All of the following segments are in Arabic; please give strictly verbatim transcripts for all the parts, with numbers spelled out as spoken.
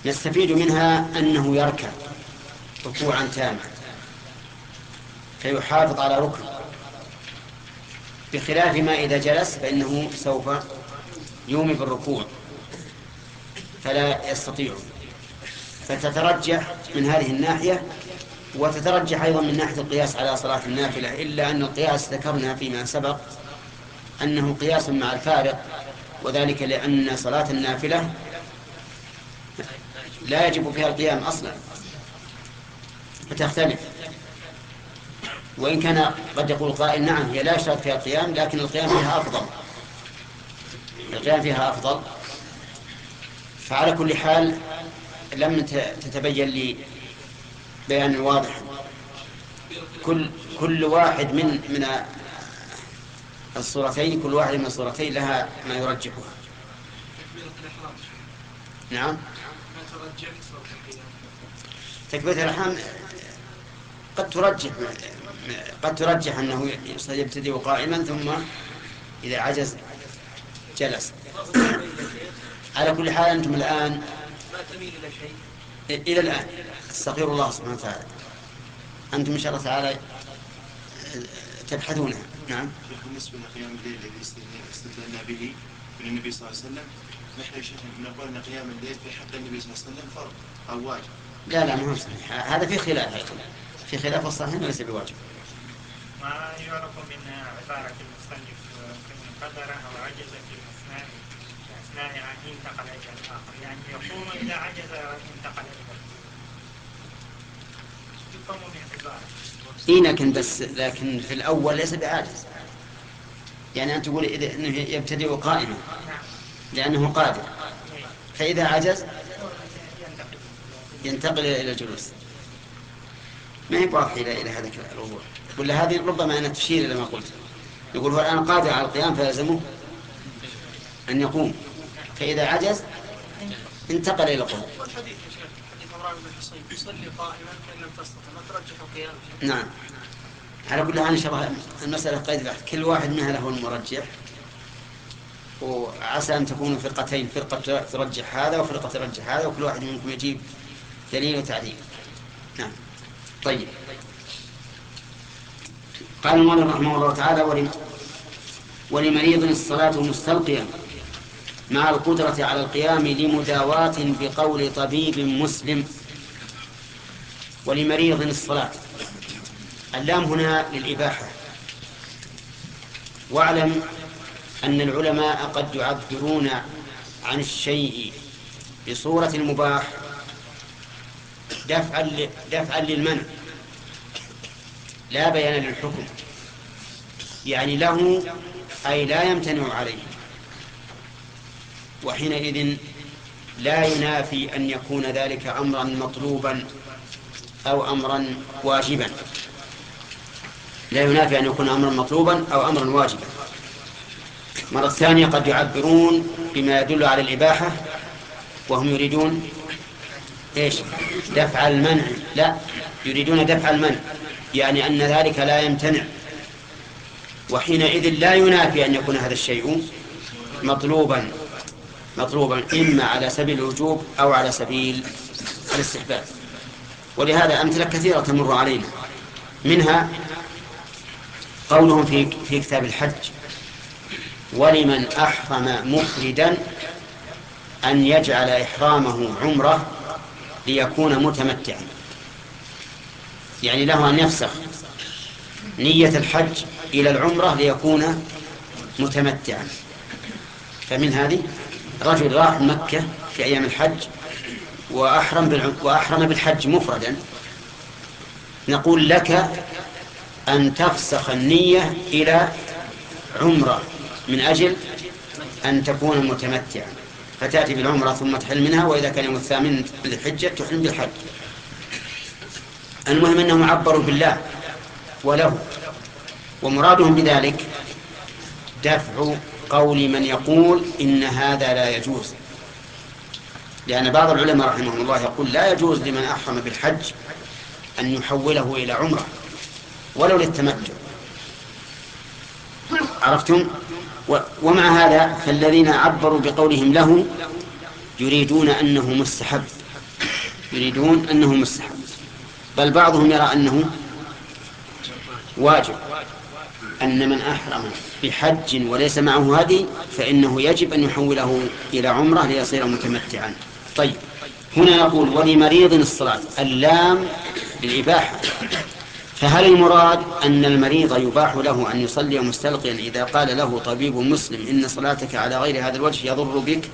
نستفيد منها أنه يركع ركوعا تاما فيحافظ على ركن، بخلاف ما إذا جلس فإنه سوف يومي بالركوع فلا يستطيع. فتترجح من هذه الناحية، وتترجح أيضا من ناحية القياس على صلاة النافلة، إلا أن القياس ذكرنا فيما سبق أنه قياس مع الفارق، وذلك لأن صلاة النافلة لا يجب فيها القيام أصلا فتختلف. وإن كان قد يقول قائل نعم هي لا يشترط فيها القيام، لكن القيام فيها أفضل، القيام فيها أفضل. فعلى كل حال لم تتبين لي بيان واضح. كل كل واحد من من الصورتين كل واحد من الصورتين لها ما يرجحها. نعم. تكبيرة الإحرام قد ترجح قد ترجح أنه يبتدئ قائما ثم إذا عجز جلس. على كل حال أنتم الآن ما تميل إلى شيء إلى الآن استغفر الله سبحانه وتعالى، أنتم إن شاء الله تعالى تبحثونها. نعم. بالنسبة لقيام الليل الذي استدلنا به من النبي صلى الله عليه وسلم، نحن يا شيخ نقول أن قيام الليل في حق النبي صلى الله عليه وسلم فرض أو واجب. لا لا ما هو صحيح، هذا في خلاف في خلاف الصحيح وليس بواجب. ما يعرف من عبارة المصنف من قدر أو عجز في الأثناء أثناء أن ينتقل إلى الآخر، يعني يقوم إذا عجز ينتقل إلى يقوم من عبارة. إيه لكن بس لكن في الأول ليس بعاجز، يعني أن تقول إذا إنه يبتدئ قائما لأنه قادر، فإذا عجز ينتقل إلى الجلوس. ما هي واضحة إلى إلى هذا الوضوح، ولا هذه ربما أنا تشير إلى ما قلت. يقول هو الآن قادر على القيام فلازمه أن يقوم، فإذا عجز انتقل إلى القيام. والحديث يا شيخ حديث عمران بن حصين يصلي قائما فإن لم تستطع ما ترجح قيامه. نعم. على كل حال إن شاء الله المسألة قيد بحث، كل واحد منها له المرجح، وعسى أن تكونوا فرقتين، فرقة ترجح هذا وفرقة ترجح هذا، وكل واحد منكم يجيب دليل وتعليل. نعم. طيب. قال المؤلف رحمه الله تعالى: ولمريض الصلاة مستلقيا مع القدرة على القيام لمداواة بقول طبيب مسلم. ولمريض الصلاة، اللام هنا للإباحة. واعلم أن العلماء قد يعبرون عن الشيء بصورة المباح دفعا دفعا للمنع لا بيان للحكم، يعني له أي لا يمتنع عليه، وحينئذ لا ينافي أن يكون ذلك أمرا مطلوبا أو أمرا واجبا، لا ينافي أن يكون أمرا مطلوبا أو أمرا واجبا. مرة ثانية قد يعبرون بما يدل على الإباحة وهم يريدون إيش؟ دفع المنع، لا يريدون دفع المنع، يعني أن ذلك لا يمتنع، وحينئذ لا ينافي أن يكون هذا الشيء مطلوبا مطلوبا إما على سبيل الوجوب أو على سبيل الاستحباب. ولهذا أمثلة كثيرة تمر علينا، منها قولهم في في كتاب الحج: ولمن أحرم مفردا أن يجعل إحرامه عمرة ليكون متمتعا، يعني له أن يفسخ نية الحج إلى العمرة ليكون متمتعا. فمن هذه رجل راح مكة في أيام الحج وأحرم وأحرم بالحج مفردا، نقول لك أن تفسخ النية إلى عمرة من أجل أن تكون متمتعا، فتأتي بالعمرة ثم تحل منها، وإذا كان يوم الثامن للحجة تحرم بالحج. المهم أنهم عبروا بالله وله، ومرادهم بذلك دفع قول من يقول إن هذا لا يجوز، لأن بعض العلماء رحمهم الله يقول لا يجوز لمن أحرم بالحج أن يحوله إلى عمرة ولو للتمتع. عرفتم؟ ومع هذا فالذين عبروا بقولهم له يريدون أنه مستحب يريدون أنه مستحب، بل بعضهم يرى أنه واجب، أن من أحرم بحج وليس معه هدي فإنه يجب أن يحوله إلى عمرة ليصير متمتعا. طيب، هنا نقول ولمريض الصلاة، اللام للإباحة، فهل المراد أن المريض يباح له أن يصلي مستلقيا إذا قال له طبيب مسلم إن صلاتك على غير هذا الوجه يضر بك،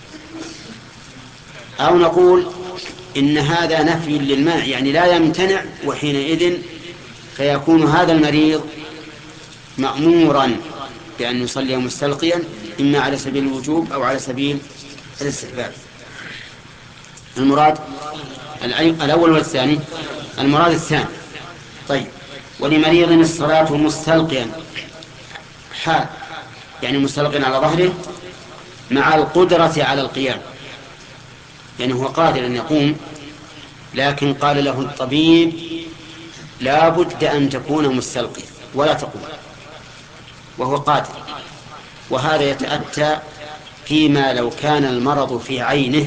أو نقول إن هذا نفي للمنع يعني لا يمتنع، وحينئذ فيكون هذا المريض مأمورا بأن يصلي مستلقيا إما على سبيل الوجوب أو على سبيل الاستحباب. المراد الأول والثاني، المراد الثاني. طيب، ولمريض الصلاة مستلقيا حال، يعني مستلقيا على ظهره مع القدرة على القيام، يعني هو قادر أن يقوم، لكن قال له الطبيب لا بد أن تكون مستلقيا ولا تقوم، وهو قادر. وهذا يتأتى فيما لو كان المرض في عينه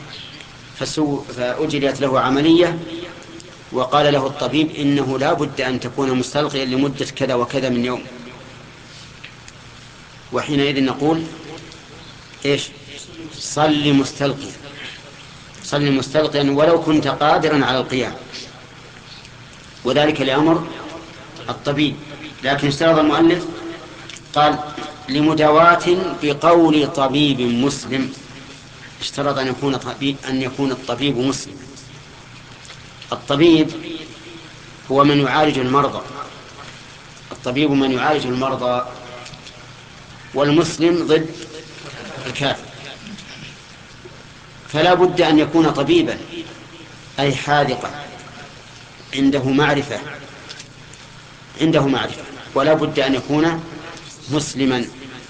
فأجريت له عملية وقال له الطبيب إنه لا بد أن تكون مستلقيا لمدة كذا وكذا من يوم، وحينئذ نقول إيش؟ صل مستلقيا، صل مستلقيا ولو كنت قادرا على القيام، وذلك لأمر الطبيب. لكن اشترط المؤلف قال لمداواة بقول طبيب مسلم، اشترط أن يكون طبيب أن يكون الطبيب مسلم. الطبيب هو من يعالج المرضى، الطبيب من يعالج المرضى، والمسلم ضد الكافر، فلا بد أن يكون طبيبا أي حاذقا عنده معرفة عنده معرفة ولا بد أن يكون مسلما.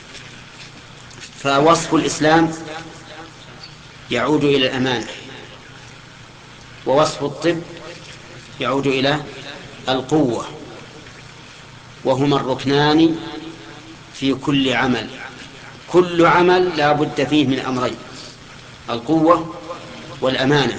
فوصف الإسلام يعود إلى الأمانة، ووصف الطب يعود إلى القوة، وهما الركنان في كل عمل. كل عمل لا بد فيه من أمرين، القوة والأمانة.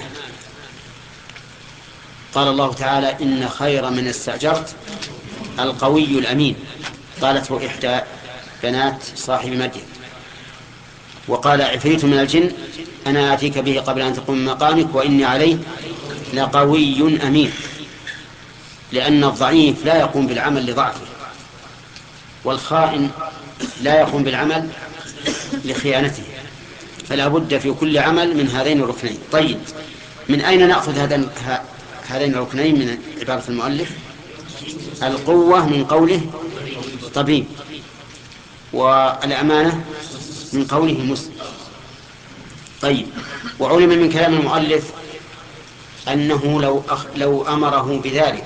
قال الله تعالى إن خير من استأجرت القوي الأمين، قالته إحدى بنات صاحب مدين. وقال عفريت من الجن أنا آتيك به قبل أن تقوم من مقامك وإني عليه لقوي أمين، لأن الضعيف لا يقوم بالعمل لضعفه، والخائن لا يقوم بالعمل لخيانته، فلا بد في كل عمل من هذين الركنين. طيب، من أين نأخذ هذين الركنين من عبارة المؤلف؟ القوة من قوله طبيب، والأمانة من قوله مسلم. طيب، وعلم من كلام المؤلف أنه لو, أخ... لو أمره بذلك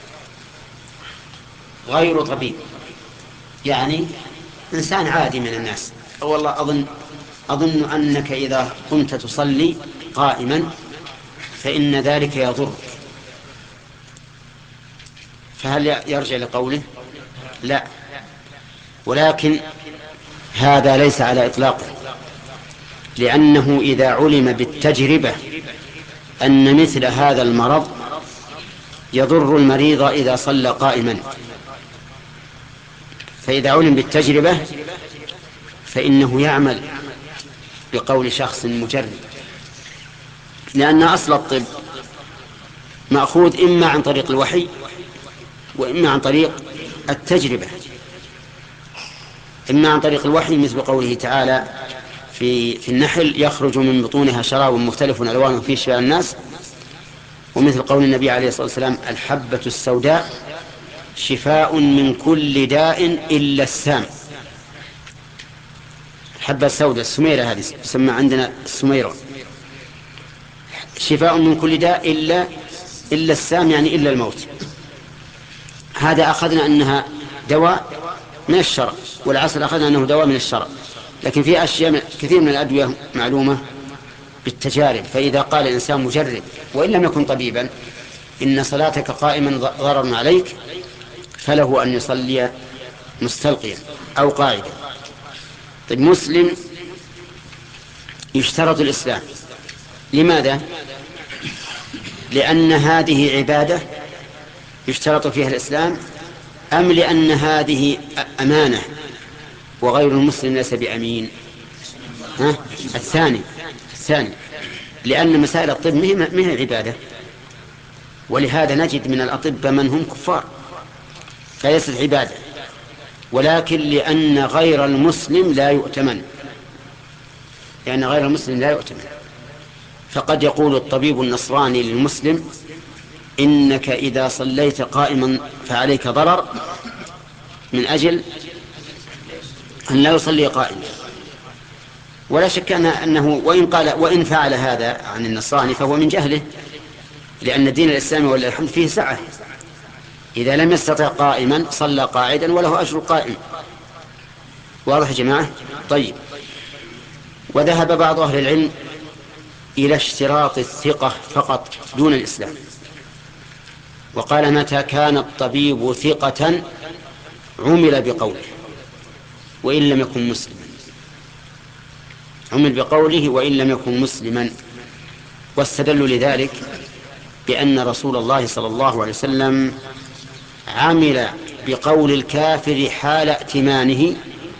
غير طبيب، يعني إنسان عادي من الناس، والله أظن أظن أنك إذا كنت تصلي قائما فإن ذلك يضرك، فهل يرجع لقوله؟ لا، ولكن هذا ليس على إطلاقه، لأنه إذا علم بالتجربة أن مثل هذا المرض يضر المريض إذا صلى قائما، فإذا علم بالتجربة فإنه يعمل بقول شخص مجرب، لأن أصل الطب مأخوذ إما عن طريق الوحي وإما عن طريق التجربة. إما عن طريق الوحي مثل قوله تعالى في, في النحل يخرج من بطونها شراب مختلف ألوانه فيه شفاء الناس، ومثل قول النبي عليه الصلاة والسلام الحبة السوداء شفاء من كل داء إلا السام. الحبة السوداء السميرة هذه تسمى عندنا السميرة، شفاء من كل داء إلا إلا السام، يعني إلا الموت. هذا أخذنا أنها دواء من الشرع، والعسل أخذنا أنه دواء من الشرع، لكن في أشياء كثير من الأدوية معلومة بالتجارب. فإذا قال الإنسان مجرب وإن لم يكن طبيبا إن صلاتك قائما ضرر عليك، فله أن يصلي مستلقيا أو قاعدا. طيب، مسلم يشترط الإسلام، لماذا؟ لأن هذه عبادة يشترط فيها الإسلام، أم لأن هذه أمانة وغير المسلم ليس بأمين؟ ها؟ الثاني الثاني لأن مسائل الطب منها عبادة، ولهذا نجد من الأطباء من هم كفار فليست عبادة، ولكن لأن غير المسلم لا يؤتمن، لأن غير المسلم لا يؤتمن. فقد يقول الطبيب النصراني للمسلم: إنك إذا صليت قائما فعليك ضرر، من أجل أن لا يصلي قائما. ولا شك أنه وإن قال وإن فعل هذا عن النصراني فهو من جهله، لأن الدين الإسلامي ولله الحمد فيه سعة، إذا لم يستطع قائما صلى قاعدا وله أجر قائم. واضح يا جماعة؟ طيب. وذهب بعض أهل العلم إلى اشتراط الثقة فقط دون الإسلام، وقال: متى كان الطبيب ثقة عمل بقوله وإن لم يكن مسلما، عمل بقوله وإن لم يكن مسلما. واستدلوا لذلك بأن رسول الله صلى الله عليه وسلم عمل بقول الكافر حال ائتمانه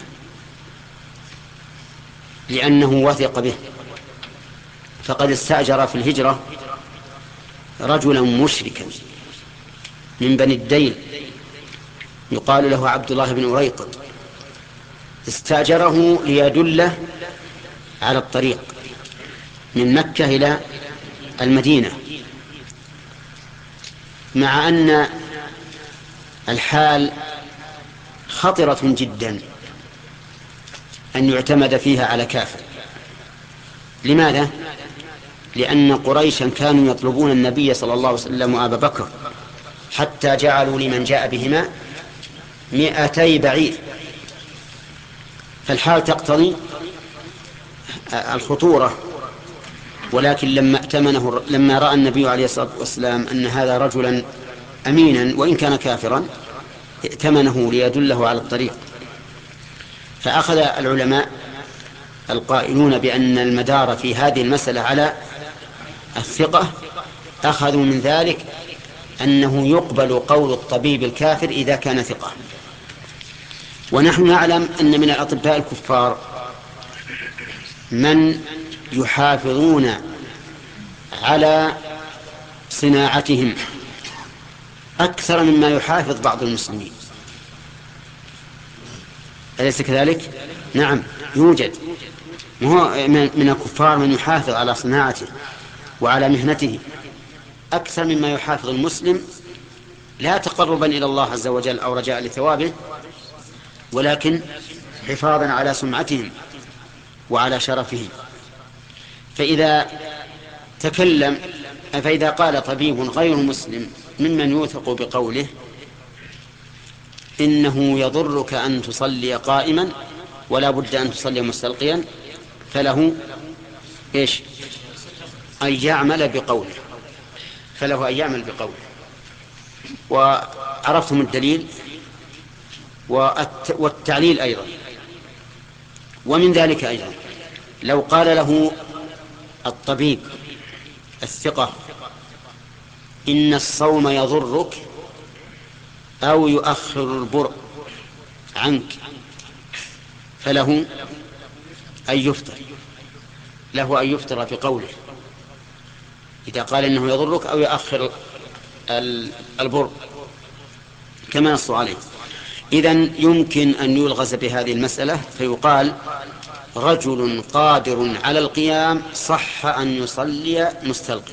لأنه وثق به، فقد استأجر في الهجرة رجلا مشركا من بني الديل يقال له عبد الله بن أريقط، استأجره ليدله على الطريق من مكة إلى المدينة، مع أن الحال خطرة جدا أن يعتمد فيها على كافر. لماذا؟ لأن قريشا كانوا يطلبون النبي صلى الله عليه وسلم وأبا بكر حتى جعلوا لمن جاء بهما مئتي بعير، فالحال تقتضي الخطورة. ولكن لما ائتمنه، لما رأى النبي عليه الصلاة والسلام أن هذا رجلا أمينا وإن كان كافرا، ائتمنه ليدله على الطريق. فأخذ العلماء القائلون بأن المدار في هذه المسألة على الثقة، أخذوا من ذلك أنه يقبل قول الطبيب الكافر إذا كان ثقة. ونحن نعلم أن من الأطباء الكفار من يحافظون على صناعتهم أكثر مما يحافظ بعض المسلمين، أليس كذلك؟ نعم، يوجد من الكفار من يحافظ على صناعته وعلى مهنته أكثر مما يحافظ المسلم، لا تقربا إلى الله عز وجل أو رجاء لثوابه، ولكن حفاظا على سمعتهم وعلى شرفهم. فإذا تكلم فإذا قال طبيب غير مسلم ممن يوثق بقوله إنه يضرك أن تصلي قائما ولا بد أن تصلي مستلقيا، فله إيش؟ أن يعمل بقوله، فله أن يعمل بقوله. وعرفتم الدليل والتعليل أيضا. ومن ذلك أيضا لو قال له الطبيب الثقة إن الصوم يضرك أو يؤخر البرء عنك، فله أن يفطر، له أن يفطر في قوله إذا قال إنه يضرك أو يؤخر البرء كما نص عليه. إذن يمكن أن يلغز بهذه المسألة فيقال رجل قادر على القيام صح أن يصلي مستلقيا.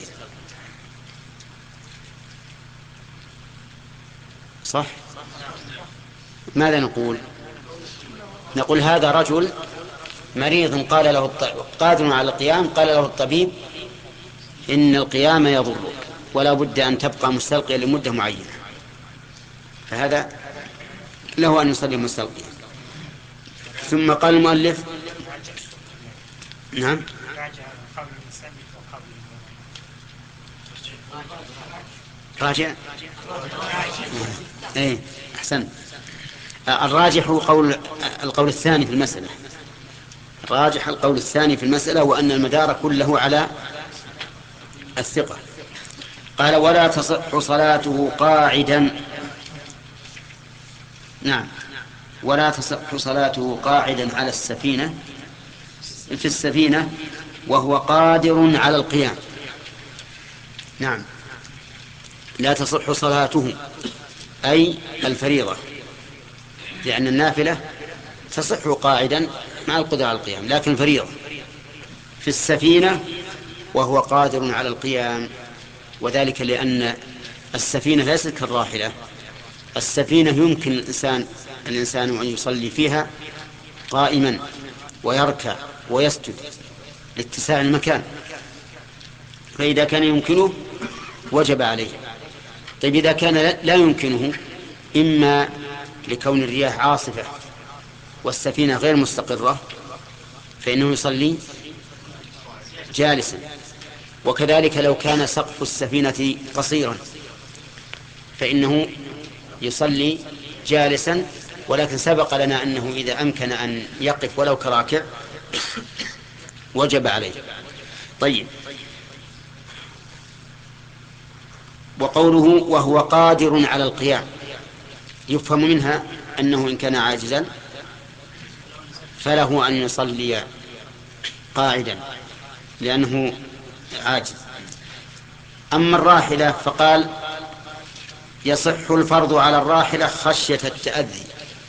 صح؟ ماذا نقول؟ نقول هذا رجل مريض قال له قادر على القيام، قال له الطبيب إن القيام يضرك ولا بد أن تبقى مستلقيا لمدة معينة، فهذا له أن يصلي مستلقيا. ثم قال المؤلف نعم راجع ايه احسن. الراجح قول القول الثاني في المسألة، الراجح القول الثاني في المسألة، وأن المدار كله على الثقة. قال ولا تصح صلاته قاعدا. نعم، ولا تصح صلاته قاعدا على السفينة في السفينة وهو قادر على القيام. نعم، لا تصح صلاته أي الفريضة، لأن النافلة تصح قاعدا مع القدرة على القيام، لكن الفريضة في السفينة وهو قادر على القيام، وذلك لأن السفينة ليست كالراحلة. السفينة يمكن الإنسان الإنسان أن يصلي فيها قائما ويركع ويسجد لاتساع المكان، فإذا كان يمكنه وجب عليه. طيب إذا كان لا يمكنه، إما لكون الرياح عاصفة والسفينة غير مستقرة، فإنه يصلي جالسا. وكذلك لو كان سقف السفينة قصيرا فإنه يصلي جالسا، ولكن سبق لنا أنه إذا أمكن أن يقف ولو كراكع وجب عليه. طيب، وقوله وهو قادر على القيام يفهم منها أنه إن كان عاجزا فله أن يصلي قاعدا لأنه عاجز. أما الراحلة فقال يصح الفرض على الراحلة خشية التأذي.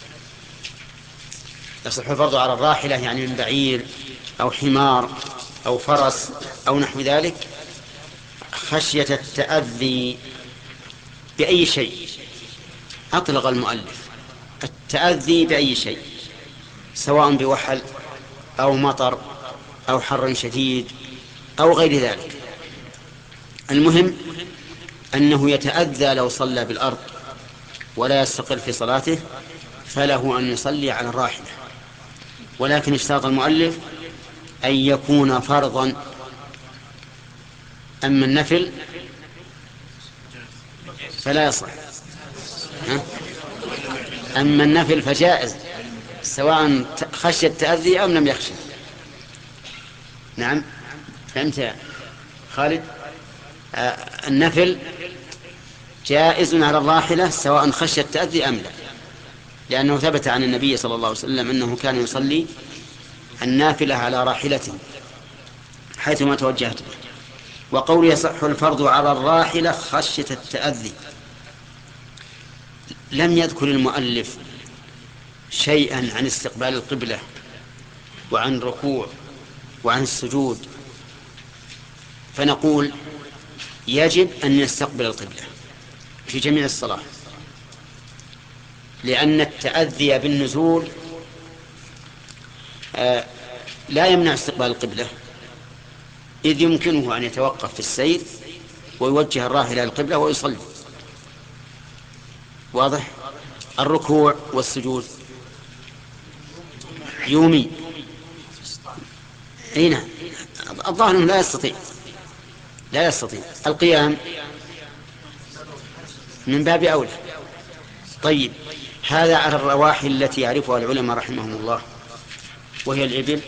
يصح الفرض على الراحلة يعني من بعير أو حمار أو فرس أو نحو ذلك خشية التأذي بأي شيء. أطلق المؤلف التأذي بأي شيء، سواء بوحل أو مطر أو حر شديد أو غير ذلك. المهم أنه يتأذى لو صلى بالأرض ولا يستقر في صلاته، فله أن يصلي على الراحلة. ولكن اشترط المؤلف أن يكون فرضا. أما النفل فلا يصح. أما النفل فجائز سواء خشي التأذي أم لم يخشى. نعم، فهمت يا خالد؟ آه النفل جائز على الراحلة سواء خشي التأذي أم لا، لأنه ثبت عن النبي صلى الله عليه وسلم أنه كان يصلي النافلة على راحلته حيثما توجهت. وقول يصح الفرض على الراحلة خشية التأذي، لم يذكر المؤلف شيئا عن استقبال القبلة وعن الركوع وعن السجود، فنقول يجب أن يستقبل القبلة في جميع الصلاة، لأن التأذي بالنزول آه لا يمنع استقبال القبلة، إذ يمكنه أن يتوقف في السير ويوجه الراحلة إلى القبلة ويصلي. واضح؟ الركوع والسجود يومي. هنا الظاهر أنه لا يستطيع لا يستطيع القيام من باب أولى. طيب، هذا على الرواحل التي يعرفها العلماء رحمهم الله، وهي الإبل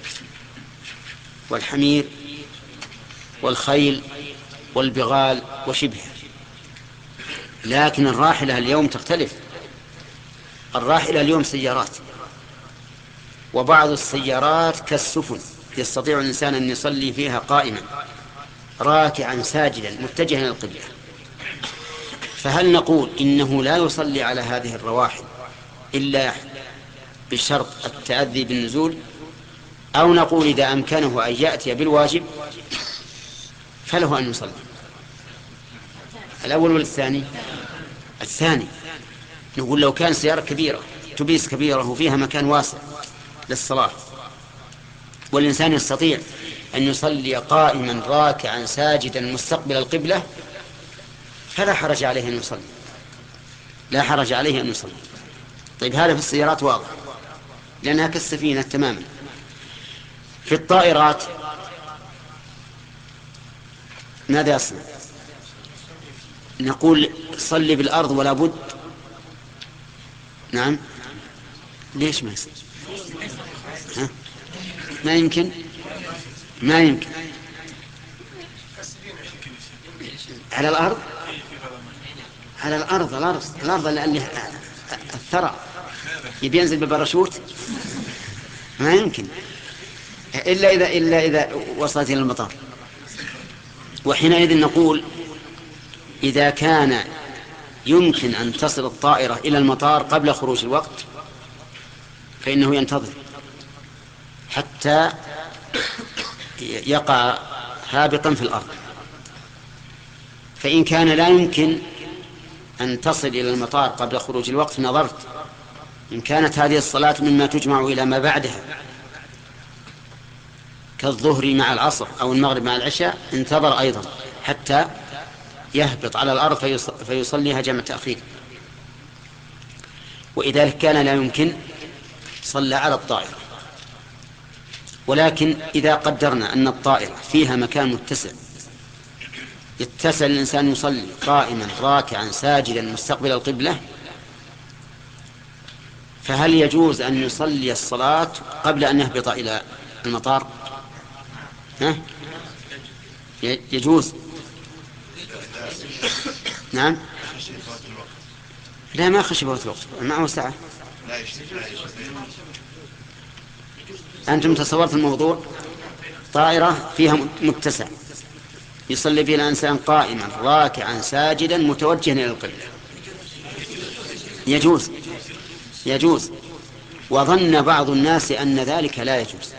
والحمير والخيل والبغال وشبهه. لكن الراحلة اليوم تختلف. الراحلة اليوم سيارات، وبعض السيارات كالسفن يستطيع الإنسان أن يصلي فيها قائما راكعا ساجدا متجها إلى القبلة. فهل نقول إنه لا يصلي على هذه الرواحل إلا بشرط التأذي بالنزول، أو نقول إذا أمكنه أن يأتي بالواجب فله أن يصلي؟ الأول والثاني؟ الثاني. نقول لو كان سيارة كبيرة تبيس كبيرة وفيها مكان واسع للصلاة والإنسان يستطيع أن يصلي قائما راكعا ساجدا مستقبل القبلة فلا حرج عليه أن يصلي، لا حرج عليه أن يصلي. طيب، هذا في السيارات واضح لأنها كالسفينة تماما. في الطائرات ماذا يصنع؟ نقول صلي بالأرض ولا بد. نعم، ليش ما يصير؟ ها؟ ما يمكن ما يمكن على الأرض على الأرض الأرض الأرض لأن الثرى يبي ينزل بالباراشوت ما يمكن إلا إذا إلا إذا وصلت إلى المطار. وحينئذ نقول إذا كان يمكن أن تصل الطائرة إلى المطار قبل خروج الوقت فإنه ينتظر حتى يقع هابطا في الأرض. فإن كان لا يمكن أن تصل إلى المطار قبل خروج الوقت نظرت إن كانت هذه الصلاة مما تجمع إلى ما بعدها كالظهر مع العصر أو المغرب مع العشاء انتظر أيضا حتى يهبط على الأرض فيصليها جمع تأخير. وإذا كان لا يمكن صلى على الطائرة. ولكن إذا قدرنا أن الطائرة فيها مكان متسع يتسع الإنسان يصلي قائما راكعا ساجدا مستقبل القبلة فهل يجوز أن يصلي الصلاة قبل أن يهبط إلى المطار؟ ها؟ يجوز. نعم. لا ما خشي فوت الوقت معه ساعة. أنتم تصورت الموضوع طائرة فيها متسع يصلي فيها الإنسان قائما راكعا ساجدا متوجها إلى القبلة يجوز يجوز. وظن بعض الناس أن ذلك لا يجوز.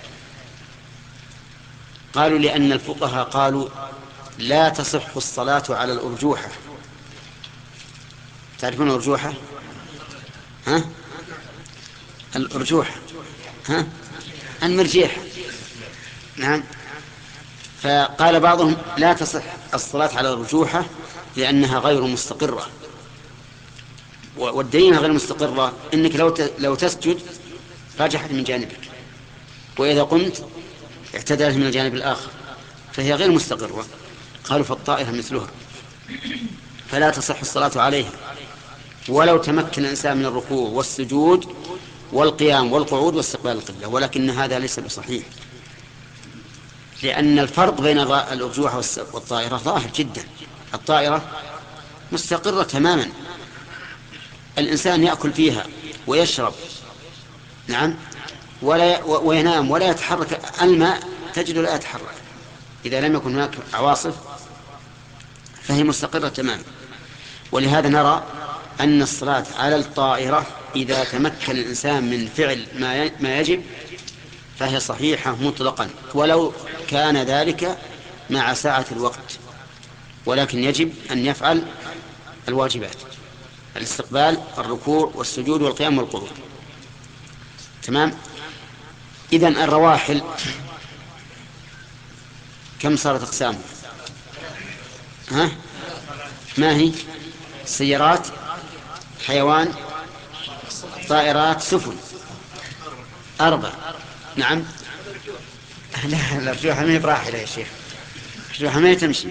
قالوا لأن الفقهاء قالوا لا تصح الصلاة على الأرجوحة. تعرفون الأرجوحة؟ ها؟ الأرجوحة ها؟ المرجيح. نعم. فقال بعضهم لا تصح الصلاة على الأرجوحة لأنها غير مستقرة. والدليل غير مستقرة إنك لو لو تسجد رجحت من جانبك وإذا قمت اعتدلت من الجانب الآخر فهي غير مستقرة. قالوا فالطائرة مثلها فلا تصح الصلاة عليها ولو تمكن الإنسان من الركوع والسجود والقيام والقعود واستقبال القبلة. ولكن هذا ليس بصحيح لأن الفرق بين الأرجوحة والطائرة ظاهر جدا. الطائرة مستقرة تماما الإنسان يأكل فيها ويشرب نعم ولا وينام ولا يتحرك. الماء تجد لا يتحرك إذا لم يكن هناك عواصف فهي مستقرة تماما. ولهذا نرى أن الصلاة على الطائرة إذا تمكن الإنسان من فعل ما يجب فهي صحيحة مطلقا ولو كان ذلك مع ساعة الوقت. ولكن يجب أن يفعل الواجبات الاستقبال الركوع والسجود والقيام والقعود. تمام. إذن الرواحل كم صارت أقسامه؟ ها؟ ما هي؟ سيارات حيوان طائرات سفن أربع. نعم. لا الأرجوحة ما هي براحلة يا شيخ الأرجوحة ما تمشي.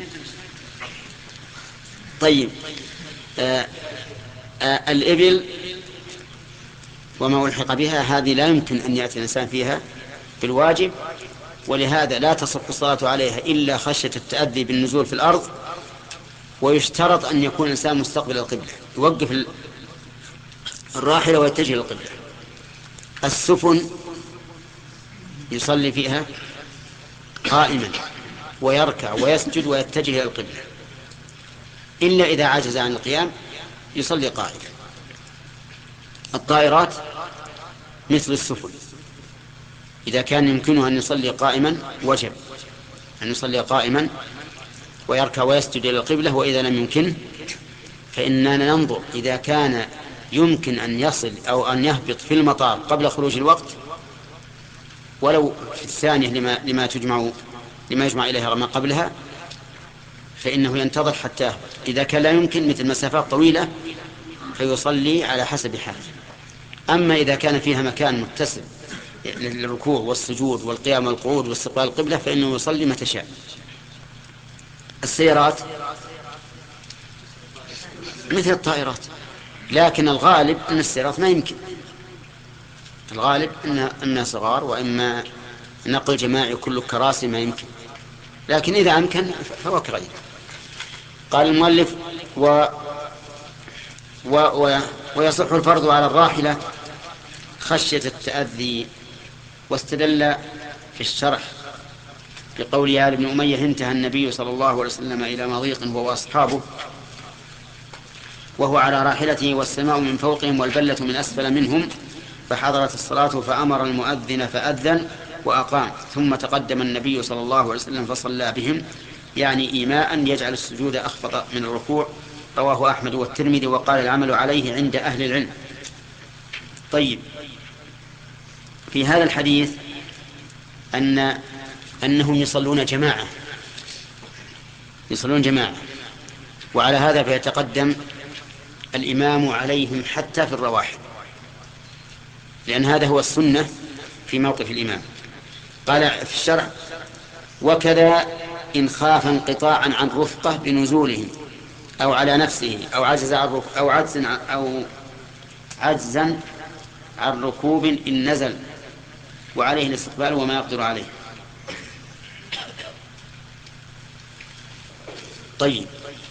طيب آه آه الإبل وما ألحق بها هذه لا يمكن أن يأتي الإنسان فيها بالواجب ولهذا لا تصح الصلاة عليها إلا خشية التأذي بالنزول في الأرض. ويشترط أن يكون الإنسان مستقبل القبلة يوقف الراحلة ويتجه للقبلة. السفن يصلي فيها قائما ويركع ويسجد ويتجه إلى القبلة إلا إذا عجز عن القيام يصلي قائما. الطائرات مثل السفن إذا كان يمكنه أن يصلي قائما وجب أن يصلي قائما ويركع ويسجد إلى القبلة. وإذا لم يمكن فإننا ننظر إذا كان يمكن أن يصل أو أن يهبط في المطار قبل خروج الوقت ولو في الثانية لما, لما تجمع لما يجمع إليها ما قبلها فإنه ينتظر حتى يهبط. إذا كان لا يمكن مثل مسافات طويلة فيصلي على حسب حاله. أما إذا كان فيها مكان متسع للركوع والسجود والقيام والقعود واستقبال القبلة فإنه يصلي متى شاء. السيارات مثل الطائرات لكن الغالب أن السيارات ما يمكن. الغالب أنها صغار وإما نقل جماعي كل كراسي ما يمكن. لكن إذا أمكن فهو كغيره. قال المؤلف و و و ويصح الفرض على الراحلة خشية التأذي. واستدل في الشرح بقول آل بن أمية انتهى النبي صلى الله عليه وسلم إلى مضيق هو وأصحابه وهو على راحلته والسماء من فوقهم والبلة من أسفل منهم فحضرت الصلاة فأمر المؤذن فأذن وأقام ثم تقدم النبي صلى الله عليه وسلم فصلى بهم يعني إيماء يجعل السجود أخفض من الركوع. رواه أحمد والترمذي وقال العمل عليه عند أهل العلم. طيب، في هذا الحديث أن أنهم يصلون جماعة يصلون جماعة وعلى هذا فيتقدم الإمام عليهم حتى في الرواحل، لأن هذا هو السنة في موقف الإمام. قال في الشرع وكذا إن خاف انقطاعا عن رفقة بنزولهم أو على نفسه أو عجز عن أو عجز أو عجزا عن ركوب إن نزل وعليه الاستقبال وما يقدر عليه. طيب،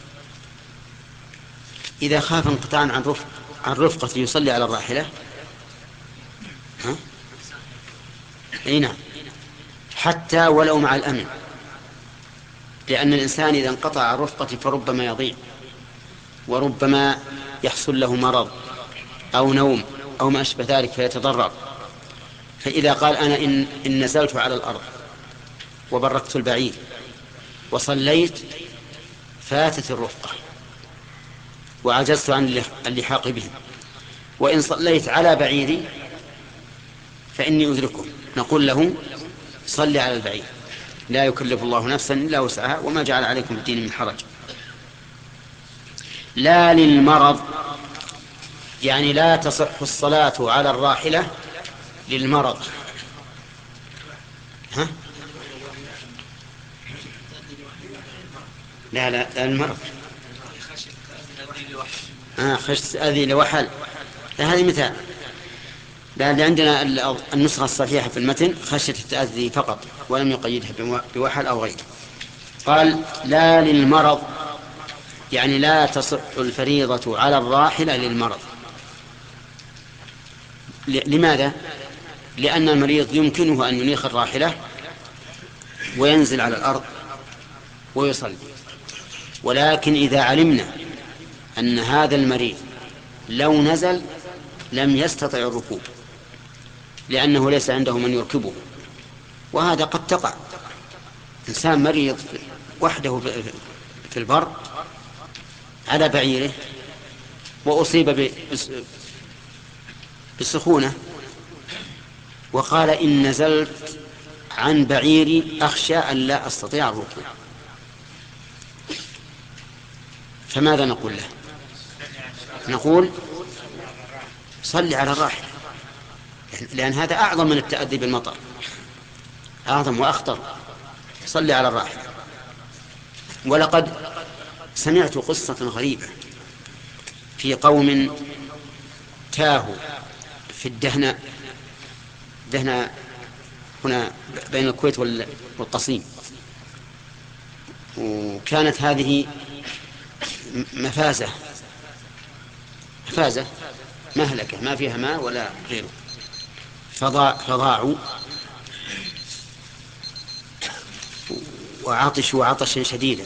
إذا خاف انقطاعا عن رفقة عن رفقة يصلي على الراحلة، ها؟ أي نعم، حتى ولو مع الأمن، لأن الإنسان إذا انقطع عن رفقة فربما يضيع وربما يحصل له مرض أو نوم أو ما أشبه ذلك فيتضرر. فإذا قال أنا إن, إن نزلت على الأرض وبركت البعير وصليت فاتت الرفقة وعجزت عن اللحاق بهم، وإن صليت على بعيري فإني أدركه، نقول له صلي على البعير، لا يكلف الله نفسا إلا وسعها وما جعل عليكم في الدين من حرج. لا للمرض، يعني لا تصح الصلاة على الراحلة للمرض. ها؟ لا لا, لا المرض آه خشية أذي لوحل، هذه مثال. لأن عندنا النسخة الصحيحة في المتن خشية التأذي فقط ولم يقيدها بوحل أو غيره. قال لا للمرض، يعني لا تصح الفريضة على الراحلة للمرض. لماذا؟ لأن المريض يمكنه أن ينيخ الراحلة وينزل على الأرض ويصلي، ولكن إذا علمنا أن هذا المريض لو نزل لم يستطع الركوب لأنه ليس عنده من يركبه، وهذا قد تقع. إنسان مريض وحده في البر على بعيره وأصيب بالسخونة وقال إن نزلت عن بعيري أخشى أن لا أستطيع الركوب، فماذا نقول له؟ نقول صلي على الراحلة، لأن هذا أعظم من التأذي بالمطر، أعظم وأخطر. صلي على الراحلة. ولقد سمعت قصة غريبة في قوم تاهوا في الدهنة، دهنة هنا بين الكويت والقصيم، وكانت هذه مفازة مفازة مهلكة ما فيها ماء ولا غيره، فضاع فضاعوا وعطشوا عطشا شديدا،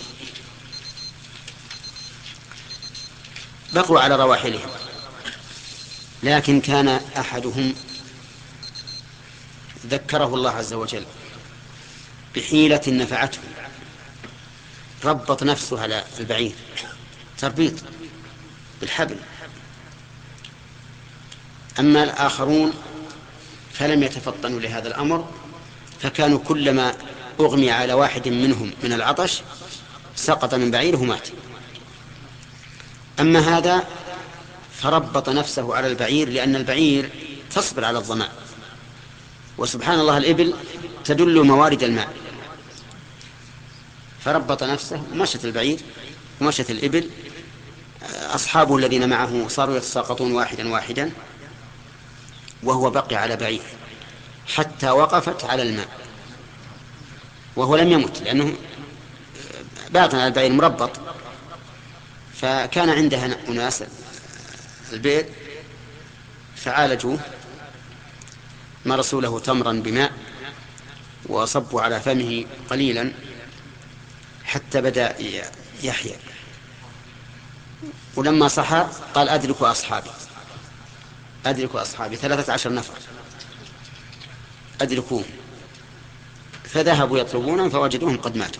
بقوا على رواحلهم، لكن كان أحدهم ذكره الله عز وجل بحيلة نفعته، ربط نفسه على البعير تربيط بالحبل. أما الآخرون فلم يتفطنوا لهذا الأمر، فكانوا كلما أغمي على واحد منهم من العطش سقط من بعيره ومات. أما هذا فربط نفسه على البعير، لأن البعير تصبر على الظمأ، وسبحان الله الإبل تدل موارد الماء، فربط نفسه ومشت البعير ومشت الإبل. أصحابه الذين معه صاروا يتساقطون واحدا واحدا وهو بقي على بعير حتى وقفت على الماء، وهو لم يمت لأنه باق على البعير مربط. فكان عندها أناس البيت فعالجوه، مرسوا له تمرا بماء وصبوا على فمه قليلا حتى بدأ يحيى، ولما صحى قال أدركوا أصحابي أدركوا أصحابي ثلاثة عشر نفر أدركوهم، فذهبوا يطلبونهم فوجدوهم قد ماتوا.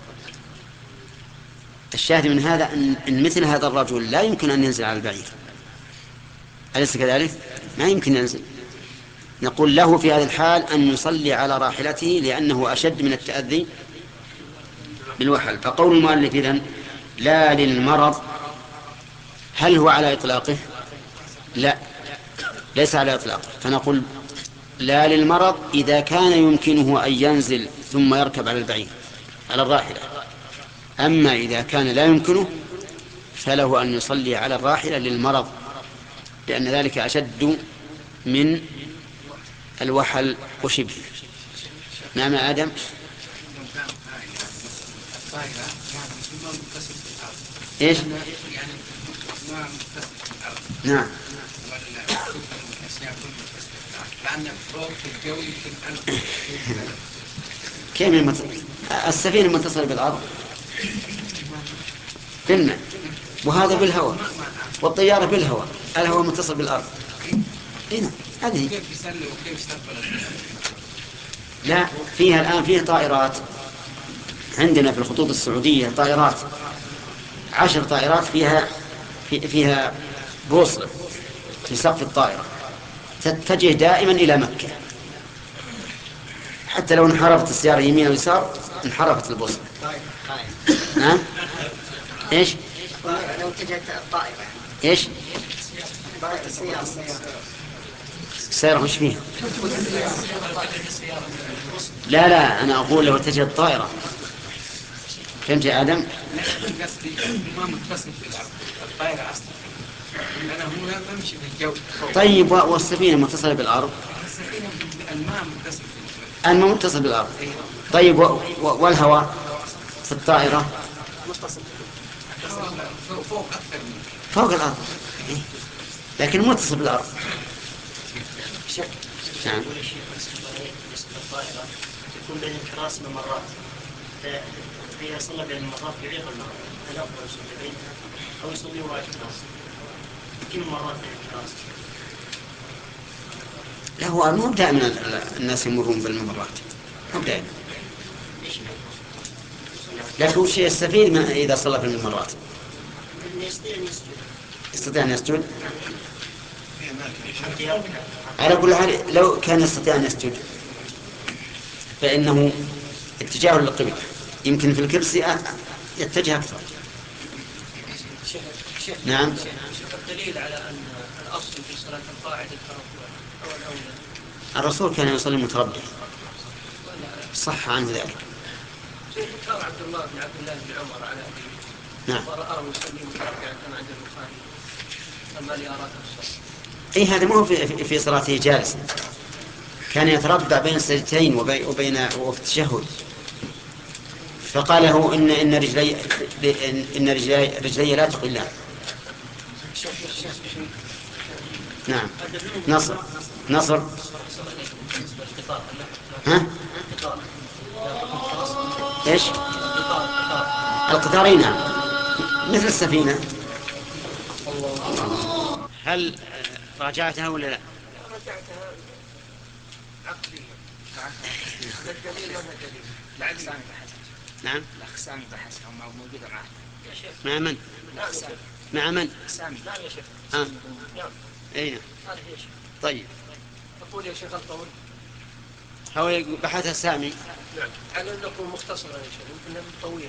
الشاهد من هذا أن مثل هذا الرجل لا يمكن أن ينزل على البعير، أليس كذلك؟ ما يمكن ينزل. نقول له في هذه الحال أن يصلي على راحلته لأنه أشد من التأذي بالوحل. فقول المؤلف إذن لا للمرض، هل هو على إطلاقه؟ لا، ليس على إطلاقه. فنقول لا للمرض إذا كان يمكنه أن ينزل ثم يركب على البعير على الراحلة. أما إذا كان لا يمكنه فله أن يصلي على الراحلة للمرض، لأن ذلك أشد من الوحل وشبه. نعم آدم. إيش؟ نعم. كيف المت... السفينة متصلة بالأرض بالماء، وهذا بالهواء، والطيارة بالهواء، الهواء متصل بالأرض. هنا هذه لا، فيها الآن فيها طائرات عندنا في الخطوط السعودية، طائرات عشر طائرات فيها في فيها بوصلة في سقف الطائرة تتجه دائما إلى مكة، حتى لو انحرفت السيارة يمين أو يسار انحرفت البوصلة. نعم. إيش؟ لو اتجهت الطائرة. إيش؟ السيارة. السيارة وش فيها؟ لا لا، أنا أقول لو اتجهت الطائرة. فهمت يا آدم؟ ما متصل بالأرض، الطائرة أصلا أنا هو لا تمشي بالجو. طيب والسفينة متصلة بالأرض؟ السفينة الماء متصل بالأرض. الماء متصل بالأرض. طيب والهواء في الطائرة؟ متصل فوق أكثر من فوق الأرض، لكن متصل بالأرض. نعم. يكون بين الكراسي ممرات، فإذا صلى بين الممرات يعيق المرة، هل أفضل يصلي بينها أو يصلي وراء الكراسي؟ كم مرات بين الكراسي؟ لا، هو مو دائما الناس يمرون بالممرات، مو دائما، لكن وش يستفيد من إذا صلى في الممرات؟ يستطيع أن يسجد. على كل حال لو كان يستطيع أن يسجد فإنه اتجاهه للقبلة، يمكن في الكرسي يتجه أكثر. نعم. الدليل على أن الأصل في صلاة القاعدة التربع أو الأولى. الرسول كان يصلي متربع، صح عنه ذلك. كان عبد الله بن عبد الله بن عمر على أبيه. نعم. أرى يصلي متربعا كما عند البخاري. أما لي أراك الصلاة. أي هذا ما هو في, في صلاته جالس، كان يتربع بين السجدتين وبين, وبين وفي التشهد، فقال له إن إن رجلي إن رجلي, رجلي لا تقلان. نعم. نصر نصر ها؟ إيش؟ القطارين، نعم، مثل السفينة. هل راجعتها ولا لا؟ رجعتها عقليا. الدليل ولا دليل؟ الأخ سامي بحثها. نعم. الأخ سامي بحثها موجودة معه. يا شيخ. مع من؟ نعم يا شيخ. مع من؟ سامي. نعم يا شيخ. آه. نعم. أين؟ هذا يا شيخ. طيب. أقول يا شيخ الطول. هو بحثها سامي. نعم. على أن نكون مختصرا يا شيخ، يمكن طويلا.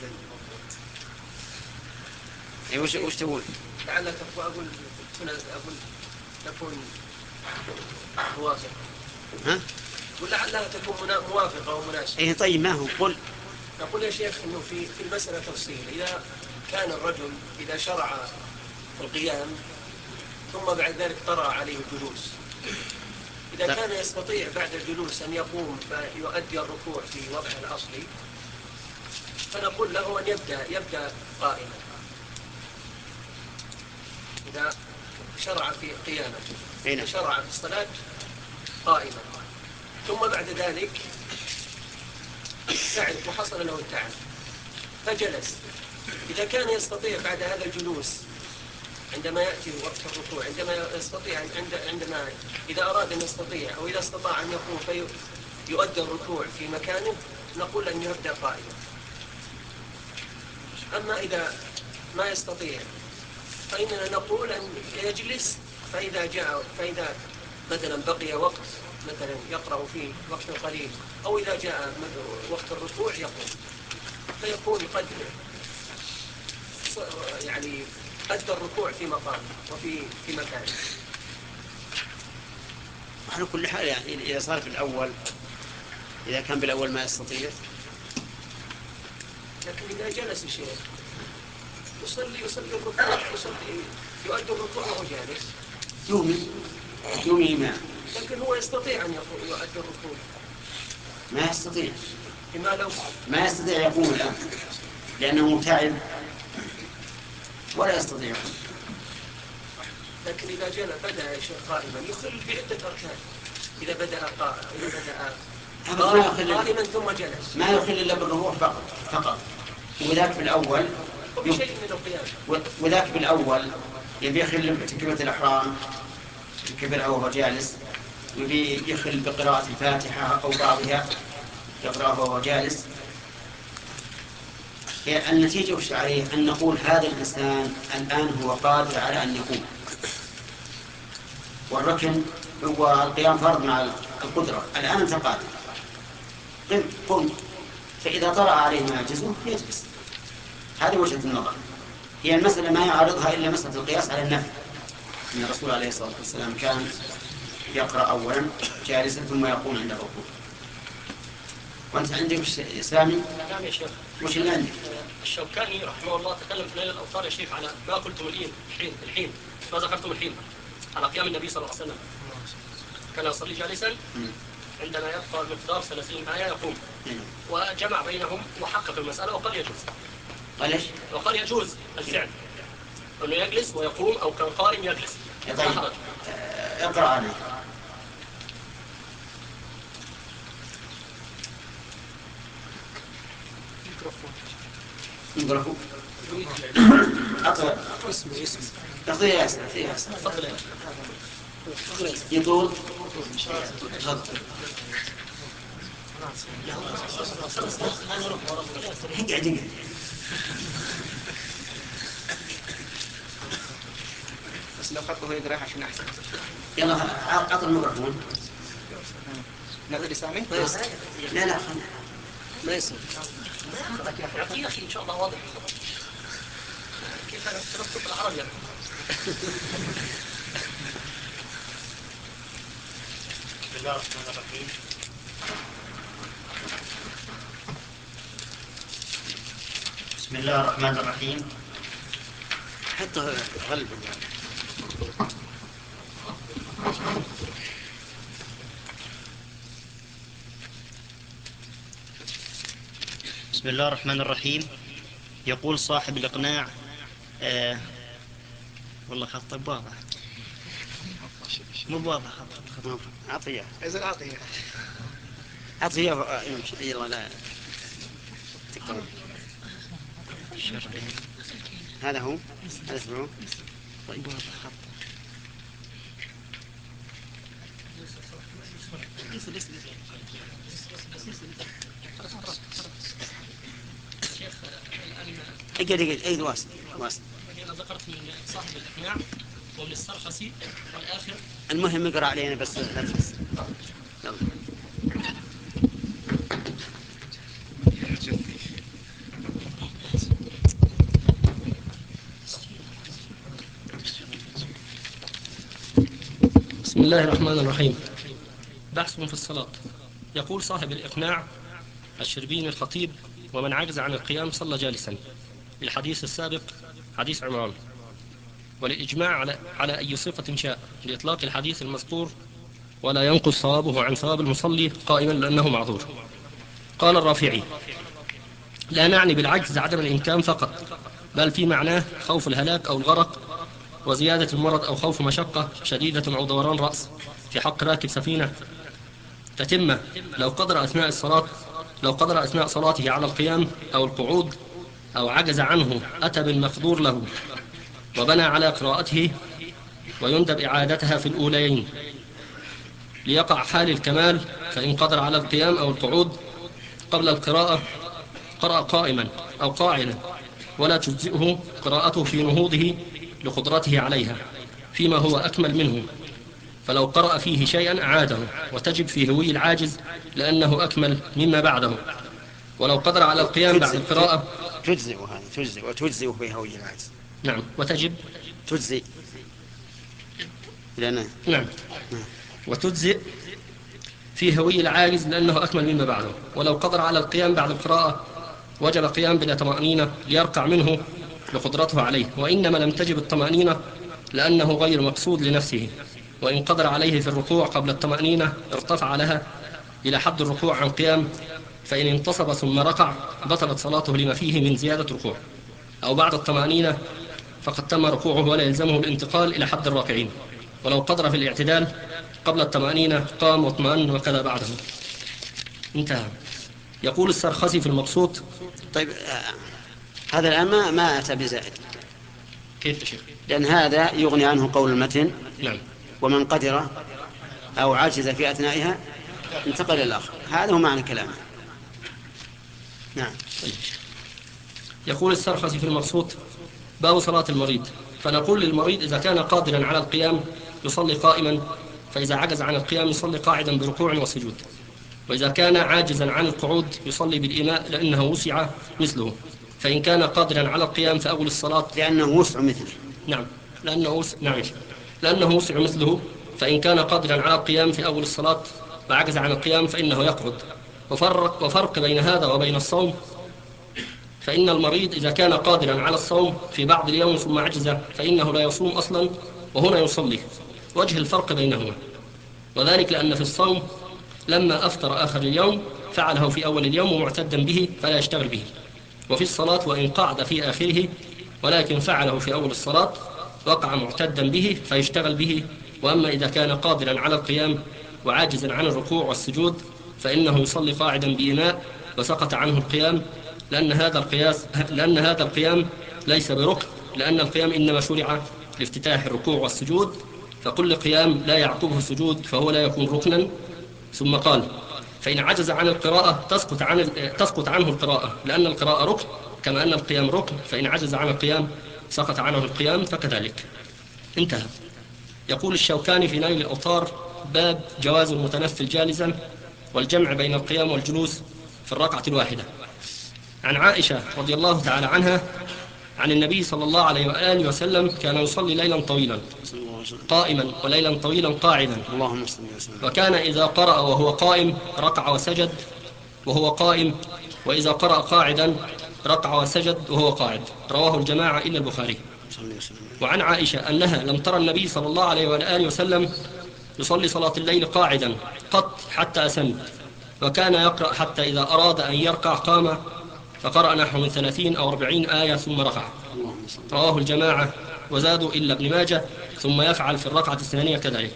إيه وش وش تقول؟ لعلك أقول أقول تكون موافقة. ها؟ ولعلها تكون موافقة ومناسبة. إيه طيب ما هو قل. نقول يا شيخ إنه في في المسألة تفصيل. إذا كان الرجل إذا شرع في القيام ثم بعد ذلك طرأ عليه الجلوس، إذا لا. كان يستطيع بعد الجلوس أن يقوم فيؤدي الركوع في وضعه الأصلي، فنقول له أن يبدأ يبدأ قائما. إذا شرع في قيامة أين؟ شرع في الصلاة قائما ثم بعد ذلك تعب وحصل له التعب فجلس، إذا كان يستطيع بعد هذا الجلوس عندما يأتي وقت الركوع، عندما يستطيع عند عندما إذا أراد أن يستطيع أو إذا استطاع أن يقوم فيؤدي الركوع في مكانه نقول أن يبدأ قائما. أما إذا ما يستطيع فإننا نقول أن يجلس، فإذا جاء فإذا مثلا بقي وقت مثلا يقرأ فيه وقت قليل أو إذا جاء وقت الركوع يقوم، فيكون قد يعني أدى الركوع في مقام وفي في مكان. على كل حال يعني إذا صار في الأول، إذا كان بالأول ما يستطيع، لكن إذا جلس الشيخ يصلي يصلي الركوع يصلي يؤدي الركوع وهو جالس يومي يومي ما لكن هو يستطيع أن يؤدي الركوع. ما يستطيع لما لو ما يستطيع يقوم الآن لأنه تعب ولا يستطيع يقوم. لكن إذا جاء بدأ يا شيخ قائما يخل بعدة أركان. إذا بدأ قائما إذا بدأ قائما ثم جلس ما يخل إلا بالركوع فقط فقط وذاك بالأول وبشيء من القيام وذاك بالأول يبي يخل بتكبيرة الإحرام يكبرها وهو جالس، يبي يخل بقراءة الفاتحة أو بعضها يقرأها وهو جالس. النتيجة وش عليه؟ أن نقول هذا الإنسان الآن هو قادر على أن يقوم، والركن هو القيام فرض مع القدرة. الآن أنت قادر قم، فإذا طرأ عليه ما يعجزه يجلس. هذه وجهة النظر. هي المسألة ما يعارضها إلا مسألة القياس على النفي، أن الرسول عليه الصلاة والسلام كان يقرأ أولا جالسا ثم يقوم عند الركوع. وأنت عندك وش يا سامي؟ نعم يا شيخ. وش اللي عندك؟ الشوكاني رحمه الله تكلم في نيل الأوطار يا شيخ على ما قلتم الحين الحين الحين ما ذكرتم الحين على قيام النبي صلى الله عليه وسلم. كان يصلي جالسا عندما يبقى مقدار ثلاثين آية يقوم، وجمع بينهم وحقق المسألة وقال يجوز. قال ايش؟ وقال يجوز الفعل أنه يجلس ويقوم أو كان قائم يجلس. طيب اقرأ عليه. ميكروفون. أقرأ. اسمه اسمه. أعطيه ياسر أعطيه ياسر. تفضل يا يطول. اقعد بس لو خطه يدري عشان أحسن. يلا أعطي الميكروفون. نقدر يسامي؟ لا لا ما يصير. يعطيه يا أخي إن شاء الله واضح. كيف أنا تركت بالعربي يعني. بسم الله الرحمن الرحيم. بسم الله الرحمن الرحيم. حتى غلب بسم الله الرحمن الرحيم. يقول صاحب الإقناع آه والله خط واضح مو واضح خط. أعطيه إذا أعطيه أعطيه يلا لا تكتب. هذا هو هذا اسمه. طيب واضح خط. اقعد اقعد اي واصل واصل. أنا ذكرت من صاحب الإقناع ومن السرخسي والآخر. المهم اقرأ علينا بس لا تنسى. يلا. بسم الله الرحمن الرحيم. بحث في الصلاة. يقول صاحب الإقناع الشربيني الخطيب: ومن عجز عن القيام صلى جالسا، الحديث السابق حديث عمران، وللإجماع على على أي صفة شاء لإطلاق الحديث المذكور، ولا ينقص ثوابه عن ثواب المصلي قائما لأنه معذور. قال الرافعي: لا نعني بالعجز عدم الإمكان فقط، بل في معناه خوف الهلاك أو الغرق وزيادة المرض أو خوف مشقة شديدة أو دوران رأس في حق راكب سفينة تتمة لو قدر أثناء الصلاة لو قدر أثناء صلاته على القيام أو القعود أو عجز عنه أتى بالمقدور له وبنى على قراءته، ويندب إعادتها في الأوليين ليقع حال الكمال، فإن قدر على القيام أو القعود قبل القراءة قرأ قائما أو قاعدا، ولا تجزئه قراءته في نهوضه لقدرته عليها فيما هو أكمل منه، فلو قرأ فيه شيئا أعاده، وتجب في هوي العاجز لأنه أكمل مما بعده. ولو قدر على القيام بعد القراءة تجزئ هذه تجزئ وتجزئ في هوي العاجز. نعم، وتجب تجزئ لأنه نعم وتجزئ في هوي العاجز لأنه أكمل مما بعده. ولو قدر على القيام بعد القراءة وجب قيام بلا طمأنينة ليرقع منه لقدرته عليه، وإنما لم تجب الطمأنينة لأنه غير مقصود لنفسه. وإن قدر عليه في الركوع قبل الطمأنينة ارتفع لها إلى حد الركوع عن قيام، فإن انتصب ثم ركع بطلت صلاته لما فيه من زيادة ركوع. أو بعد الطمأنينة فقد تم ركوعه ولا يلزمه الانتقال إلى حد الراكعين. ولو قدر في الاعتدال قبل الطمأنينة قام واطمأن وكذا بعده. انتهى. يقول السرخسي في المبسوط. طيب آه هذا الآن ما, ما أتى بزائد. كيف يا شيخ؟ لأن هذا يغني عنه قول المتن. نعم. ومن قدر أو عجز في أثنائها انتقل إلى الآخر. هذا هو معنى كلامه. نعم. يقول السرخسي في المبسوط: باب صلاة المريض. فنقول للمريض إذا كان قادرا على القيام يصلي قائما، فإذا عجز عن القيام يصلي قاعدا بركوع وسجود. وإذا كان عاجزا عن القعود يصلي بالإيماء لأنه وسع مثله. فإن كان قادرا على القيام فأول الصلاة لأنه وسع مثله. نعم لأنه وسع نعم لأنه وسع مثله. فإن كان قادرا على القيام في أول الصلاة وعجز عن القيام فإنه يقعد. وفرق, وفرق بين هذا وبين الصوم، فإن المريض إذا كان قادرا على الصوم في بعض اليوم ثم عجز فإنه لا يصوم أصلا وهنا يصلي. وجه الفرق بينهما وذلك لأن في الصوم لما أفطر آخر اليوم فعله في أول اليوم معتدا به فلا يشتغل به، وفي الصلاة وإن قعد في آخره ولكن فعله في أول الصلاة وقع معتدا به فيشتغل به. وأما إذا كان قادرا على القيام وعاجزا عن الركوع والسجود فإنه يصلي قاعدا بإيماء وسقط عنه القيام، لأن هذا القياس لأن هذا القيام ليس بركن، لأن القيام إنما شرع لافتتاح الركوع والسجود، فكل قيام لا يعقبه سجود فهو لا يكون ركنا. ثم قال: فإن عجز عن القراءة تسقط عن تسقط عنه القراءة، لأن القراءة ركن كما أن القيام ركن، فإن عجز عن القيام سقط عنه القيام فكذلك. انتهى. يقول الشوكاني في نيل الأوطار: باب جواز المتنفل جالسا والجمع بين القيام والجلوس في الركعة الواحدة. عن عائشة رضي الله تعالى عنها عن النبي صلى الله عليه وآله وسلم كان يصلي ليلا طويلا قائما وليلا طويلا قاعدا، اللهم صل وسلم. وكان إذا قرأ وهو قائم ركع وسجد وهو قائم، وإذا قرأ قاعدا ركع وسجد وهو قاعد. رواه الجماعة إلا البخاري. وعن عائشة أنها لم ترى النبي صلى الله عليه وآله وسلم يصلي صلاة الليل قاعدا قط حتى أسن، وكان يقرأ حتى إذا أراد أن يركع قام فقرأ نحو من ثلاثين أو أربعين آية ثم ركع. رواه الجماعة وزادوا إلا ابن ماجه، ثم يفعل في الركعة الثانية كذلك.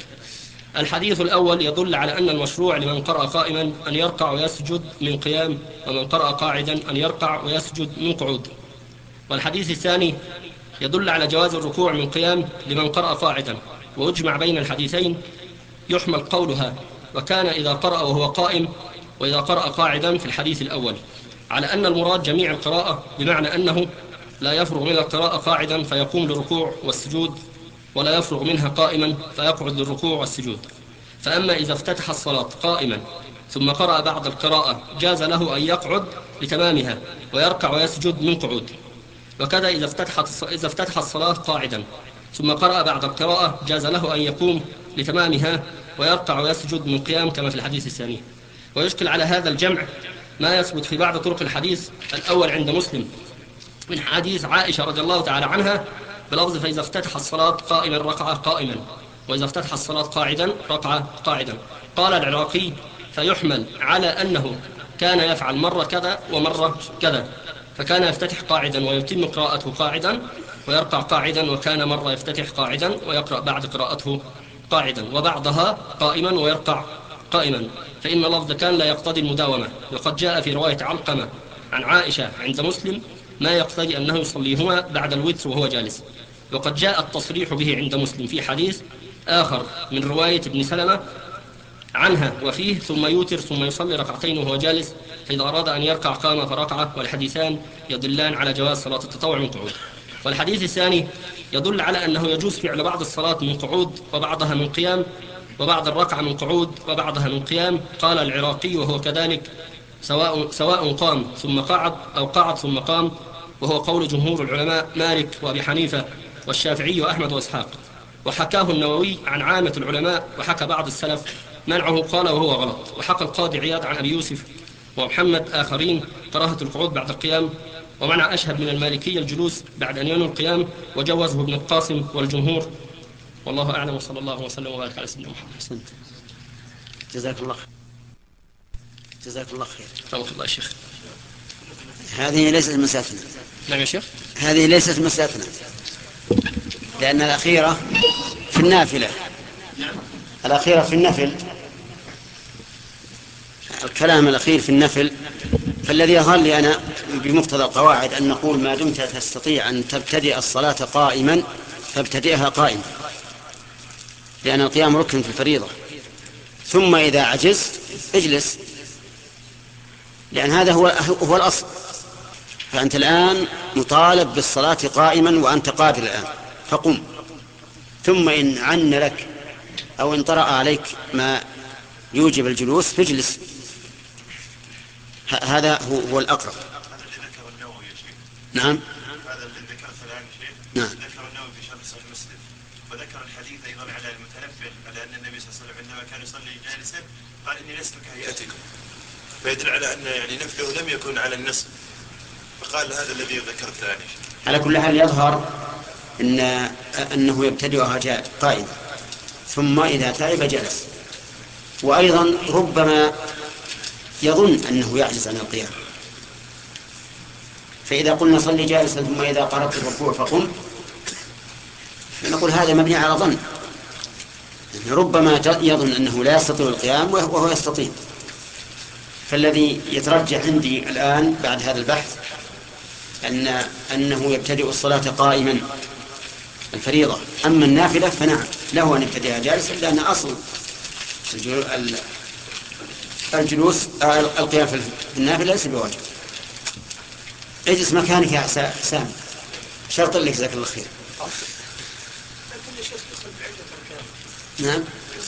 الحديث الأول يدل على أن المشروع لمن قرأ قائما أن يركع ويسجد من قيام، ومن قرأ قاعدا أن يركع ويسجد من قعود. والحديث الثاني يدل على جواز الركوع من قيام لمن قرأ قاعدا، ويجمع بين الحديثين يحمل قولها وكان إذا قرأ وهو قائم وإذا قرأ قاعدا في الحديث الأول على أن المراد جميع القراءة، بمعنى أنه لا يفرغ من القراءة قاعدا فيقوم للركوع والسجود، ولا يفرغ منها قائما فيقعد للركوع والسجود. فأما إذا افتتح الصلاة قائما ثم قرأ بعد القراءة جاز له أن يقعد لتمامها ويركع ويسجد من قعود. وكذا إذا افتتحت إذا افتتح الصلاة قاعدا ثم قرأ بعد القراءة جاز له أن يقوم لتمامها ويركع ويسجد من قيام كما في الحديث الثاني. ويشكل على هذا الجمع ما يثبت في بعض طرق الحديث الأول عند مسلم من حديث عائشة رضي الله تعالى عنها بلفظ: فإذا افتتح الصلاة قائما ركع قائما، وإذا افتتح الصلاة قاعدا ركع قاعدا. قال العراقي: فيحمل على أنه كان يفعل مرة كذا ومرة كذا، فكان يفتتح قاعدا ويتم قراءته قاعدا، ويرقع قاعدا، وكان مرة يفتتح قاعدا ويقرأ بعد قراءته قاعدا، وبعضها قائما ويرقع قائما، فإن لفظ كان لا يقتضي المداومة. وقد جاء في رواية علقمة عن عائشة عند مسلم ما يقتضي أنه يصليهما بعد الوتر وهو جالس. وقد جاء التصريح به عند مسلم في حديث آخر من رواية ابن سلمة عنها وفيه ثم يوتر ثم يصلي ركعتين وهو جالس، فإذا أراد أن يركع قام فركعه. والحديثان يدلان على جواز صلاة التطوع من قعود. والحديث الثاني يدل على أنه يجوز فعل بعض الصلاة من قعود وبعضها من قيام، وبعض الركعة من قعود وبعضها من قيام. قال العراقي وهو كذلك سواء, سواء قام ثم قعد أو قعد ثم قام، وهو قول جمهور العلماء مالك وأبي حنيفة والشافعي وأحمد وإسحاق. وحكاه النووي عن عامة العلماء، وحكى بعض السلف منعه قال وهو غلط. وحكى القاضي عياض عن أبي يوسف ومحمد آخرين كراهة القعود بعد القيام، ومنع أشهد من المالكية الجلوس بعد أن ينوي القيام، وجوزه ابن القاسم والجمهور. والله أعلم، وصلى الله وسلم وبارك على سيدنا محمد. أحسنت. جزاك الله خير. جزاك الله خير. رحمة الله يا شيخ. هذه ليست مسألتنا. نعم يا شيخ. هذه ليست مسألتنا، لأن الأخيرة في النافلة. الأخيرة في النفل، الكلام الأخير في النفل. فالذي يظهر لي أنا بمقتضى القواعد أن نقول ما دمت تستطيع أن تبتدئ الصلاة قائما فابتدئها قائما، لأن القيام ركن في الفريضة. ثم إذا عجزت اجلس، لأن هذا هو, هو الأصل. فأنت الآن مطالب بالصلاة قائما وأنت قادر الآن، فقم. ثم إن عن لك أو ان طرأ عليك ما يوجب الجلوس فاجلس. هذا هو, هو الأقرب. هذا اللي ذكر النووي يا شيخ. نعم. هذا اللي ذكرته الآن شيخ. نعم. ذكر النووي في شرح صحيح مسلم، وذكر الحديث أيضا على المتنفل، على أن النبي صلى الله عليه وسلم عندما كان يصلي جالسا قال إني لست كهيئتكم، فيدل على أن يعني نفله لم يكن على النصف، فقال هذا الذي ذكرته الآن. على كل حال يظهر إن أنه يبتدئها قائما، ثم إذا تعب جلس. وأيضا ربما يظن أنه يعجز عن القيام، فإذا قلنا صلي جالسا ثم إذا قربت الركوع فقم، نقول هذا مبني على ظن. ربما يظن أنه لا يستطيع القيام وهو يستطيع. فالذي يترجح عندي الآن بعد هذا البحث أن أنه يبتدئ الصلاة قائما الفريضة. أما النافلة فنعم له أن يبتدئها جالسا، لأن أصل الجلوس القيام في النافلة ليس بواجب. اجلس مكانك يا حسام، شرط لك جزاك الله خير. نعم.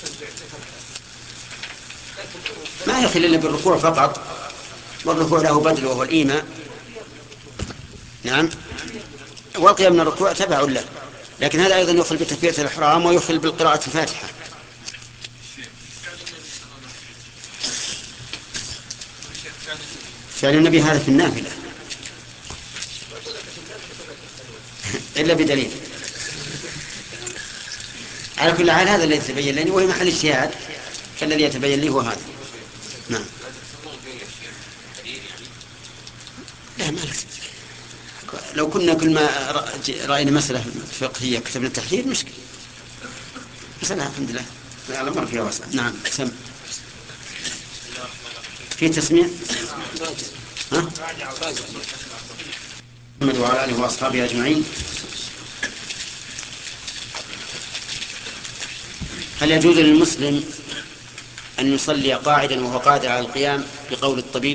ما يخل إلا بالركوع فقط، والركوع له بدل وهو الإيماء. نعم. والقيام من الركوع تبع له، لكن هذا أيضا يخل بتكبيرة الإحرام ويخل بالقراءة الفاتحة. فعل النبي هذا في النافلة إلا بدليل. على كل حال هذا الذي يتبين لي وهي محل اجتهاد، فالذي يتبين لي هو هذا. نعم. لا ما لو كنا كل ما رأينا مسألة فقهية كتبنا التحرير مشكلة. مسألة الحمد لله على مر فيها واسعة. نعم. سم. في تسمية. ها؟ محمد وعلى آله وأصحابه أجمعين. هل يجوز للمسلم أن يصلي قاعدا وهو قادر على القيام بقول الطبيب؟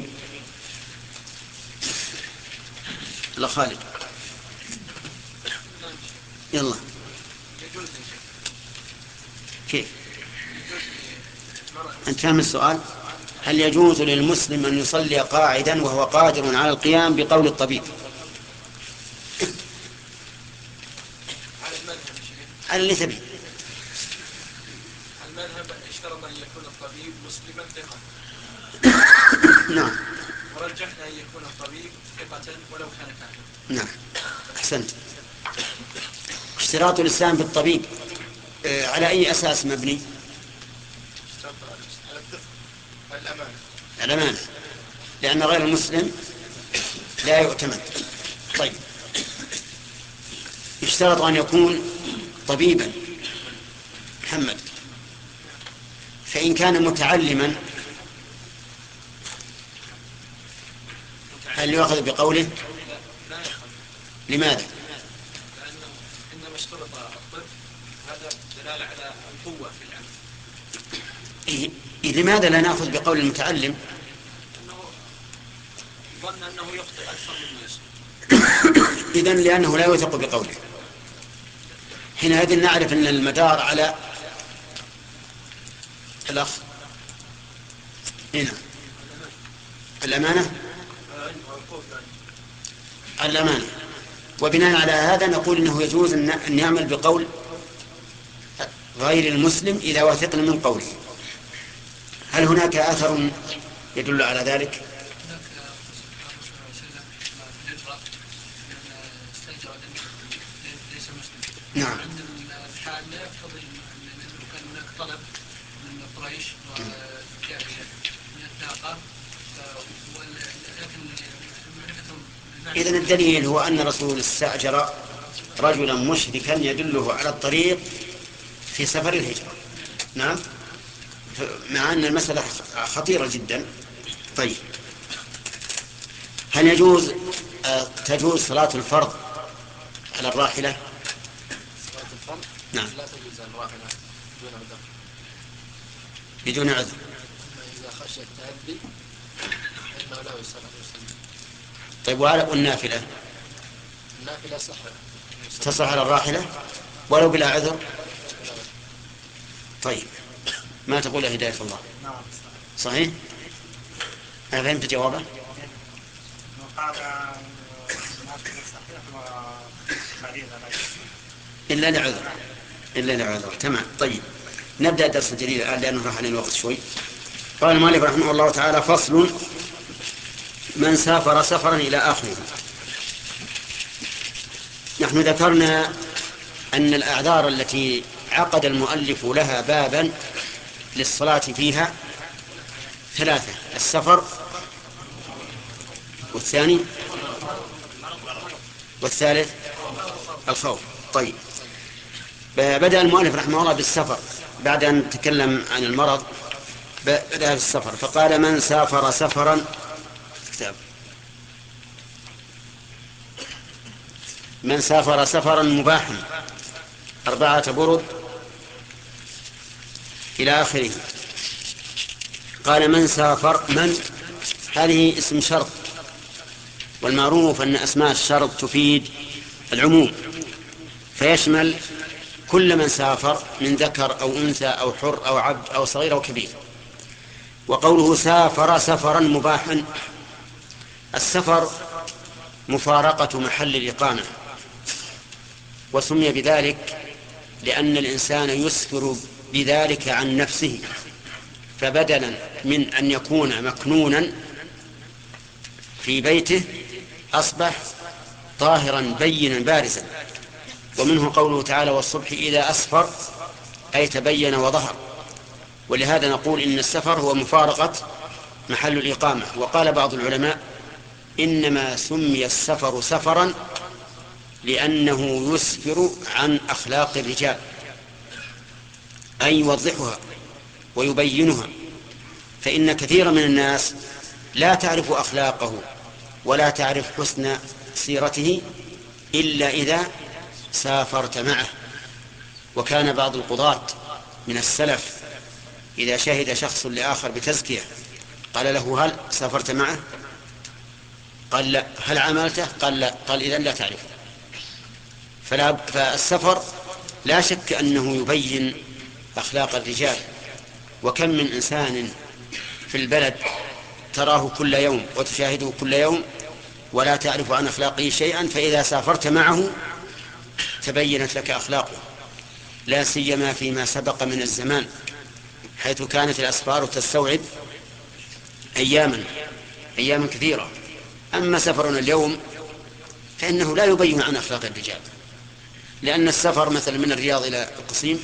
لا خالد. يلا. كيف؟ أنت فاهم السؤال؟ هل يجوز للمسلم أن يصلي قاعدا وهو قادر على القيام بقول الطبيب؟ على اللي تبي. المذهب اشترط أن يكون الطبيب مسلما ثقة. نعم. ورجحنا أن يكون الطبيب ثقة ولو كان كافرا. نعم. أحسنت. اشتراط الإسلام بالطبيب آه على أي أساس مبني؟ الأمانة. الأمانة، لأن غير المسلم لا يؤتمن. طيب يشترط أن يكون طبيبا محمد، فإن كان متعلما هل يؤخذ بقوله؟ لماذا؟ لأنه عندما اشترط الطب هذا دلالة على القوة في العمل. إيه؟ إيه لماذا لا نأخذ بقول المتعلم؟ أنه ظن أنه يخطئ أكثر مما يشترط. إذن لأنه لا يوثق بقوله. حينئذ نعرف أن المدار على الأخ هنا الأمانة الأمانة. وبناء على هذا نقول إنه يجوز أن يعمل بقول غير المسلم إذا وثقنا من قوله. هل هناك أثر يدل على ذلك؟ نعم. الحال لا يقتضي أنه كان هناك طلب من قريش وجاهية من الناقة، ولكن إذن الدليل هو أن الرسول استأجر رجلا مشركا يدله على الطريق في سفر الهجرة. نعم، مع أن المسألة خطيرة جدا. طيب، هل يجوز تجوز صلاة الفرض على الراحلة؟ صلاة الفرض نعم. لا تجوز الراحلة بدون عذر. بدون عذر. إذا خشي التهدي فإنه لا يصلي. طيب، والنافلة النافلة صح تصح على الراحلة ولو بلا عذر؟ طيب، ما تقول هداية الله؟ نعم صحيح. أنا فهمت جوابه. وقال النافلة صحيح وفريضة إلا لعذر إلا لعذر. تمام. طيب، نبدأ درس جديد الآن لأنه راح علينا الوقت شوي. قال المؤلف رحمه الله تعالى: فصل: من سافر سفرا إلى آخره. نحن ذكرنا أن الأعذار التي عقد المؤلف لها بابا للصلاة فيها ثلاثة: السفر، والثاني والثالث الخوف. طيب، بدأ المؤلف رحمه الله بالسفر بعد أن تكلم عن المرض. بدأ بالسفر فقال: من سافر سفرا كتاب من سافر سفرا مباحا أربعة برد إلى آخره. قال: من سافر، من هذه اسم شرط، والمعروف أن أسماء الشرط تفيد العموم، فيشمل كل من سافر من ذكر أو أنثى أو حر أو عبد أو صغير أو كبير. وقوله سافر سفرا مباحا، السفر مفارقة محل الإقامة، وسمي بذلك لأن الإنسان يسفر بذلك عن نفسه، فبدلا من أن يكون مكنونا في بيته أصبح ظاهرا بينا بارزا. ومنه قوله تعالى: والصبح إذا أسفر، أي تبين وظهر. ولهذا نقول إن السفر هو مفارقة محل الإقامة. وقال بعض العلماء: إنما سمي السفر سفرا لأنه يسفر عن أخلاق الرجال، أي يوضحها ويبينها. فإن كثيرا من الناس لا تعرف أخلاقه ولا تعرف حسن سيرته إلا إذا سافرت معه. وكان بعض القضاة من السلف إذا شهد شخص لآخر بتزكية قال له: هل سافرت معه؟ قال: لا. هل عملته؟ قال: لا. قال: إذن لا تعرفه. فلا فالسفر لا شك أنه يبين أخلاق الرجال. وكم من إنسان في البلد تراه كل يوم وتشاهده كل يوم ولا تعرف عن أخلاقه شيئا، فإذا سافرت معه تبينت لك أخلاقه، لا سيما فيما سبق من الزمان، حيث كانت الأسفار تستوعب أياما أياما كثيرة. أما سفرنا اليوم فإنه لا يبين عن أخلاق الرجال، لأن السفر مثلا من الرياض إلى القصيم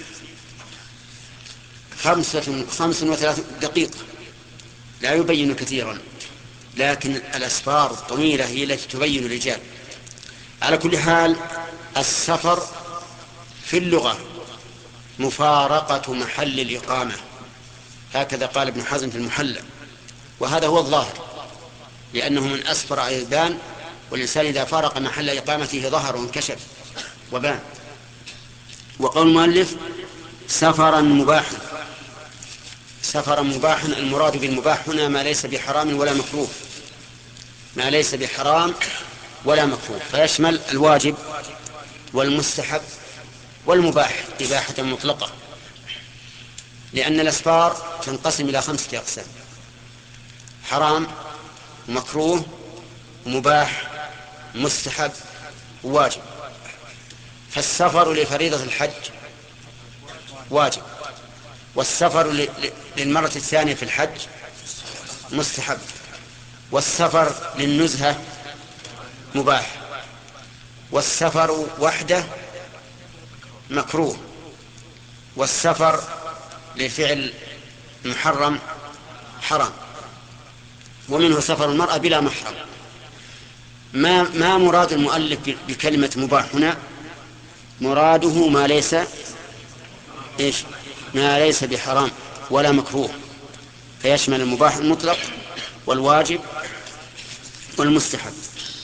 خمسة خمس وثلاث دقيقة، لا يبين كثيرا، لكن الأسفار الطويلة هي التي تبين الرجال. على كل حال، السفر في اللغة مفارقة محل الإقامة، هكذا قال ابن حزم في المحلى، وهذا هو الظاهر، لأنه من أسفر أيضان، والإنسان إذا فارق محل إقامته ظهر وانكشف وبان. وقول المؤلف سفرا مباحا، سفرا مباحا، المراد بالمباح هنا ما ليس بحرام ولا مكروه، ما ليس بحرام ولا مكروه، فيشمل الواجب والمستحب والمباح إباحة مطلقة، لأن الأسفار تنقسم إلى خمسة أقسام: حرام، مكروه، مباح، مستحب، وواجب. فالسفر لفريضة الحج واجب، والسفر للمرة الثانية في الحج مستحب، والسفر للنزهة مباح، والسفر وحده مكروه، والسفر لفعل محرم حرام، ومنه سفر المرأة بلا محرم. ما, ما مراد المؤلف بكلمة مباح هنا؟ مراده ما ليس إيش؟ ما ليس بحرام ولا مكروه، فيشمل المباح المطلق والواجب والمستحب.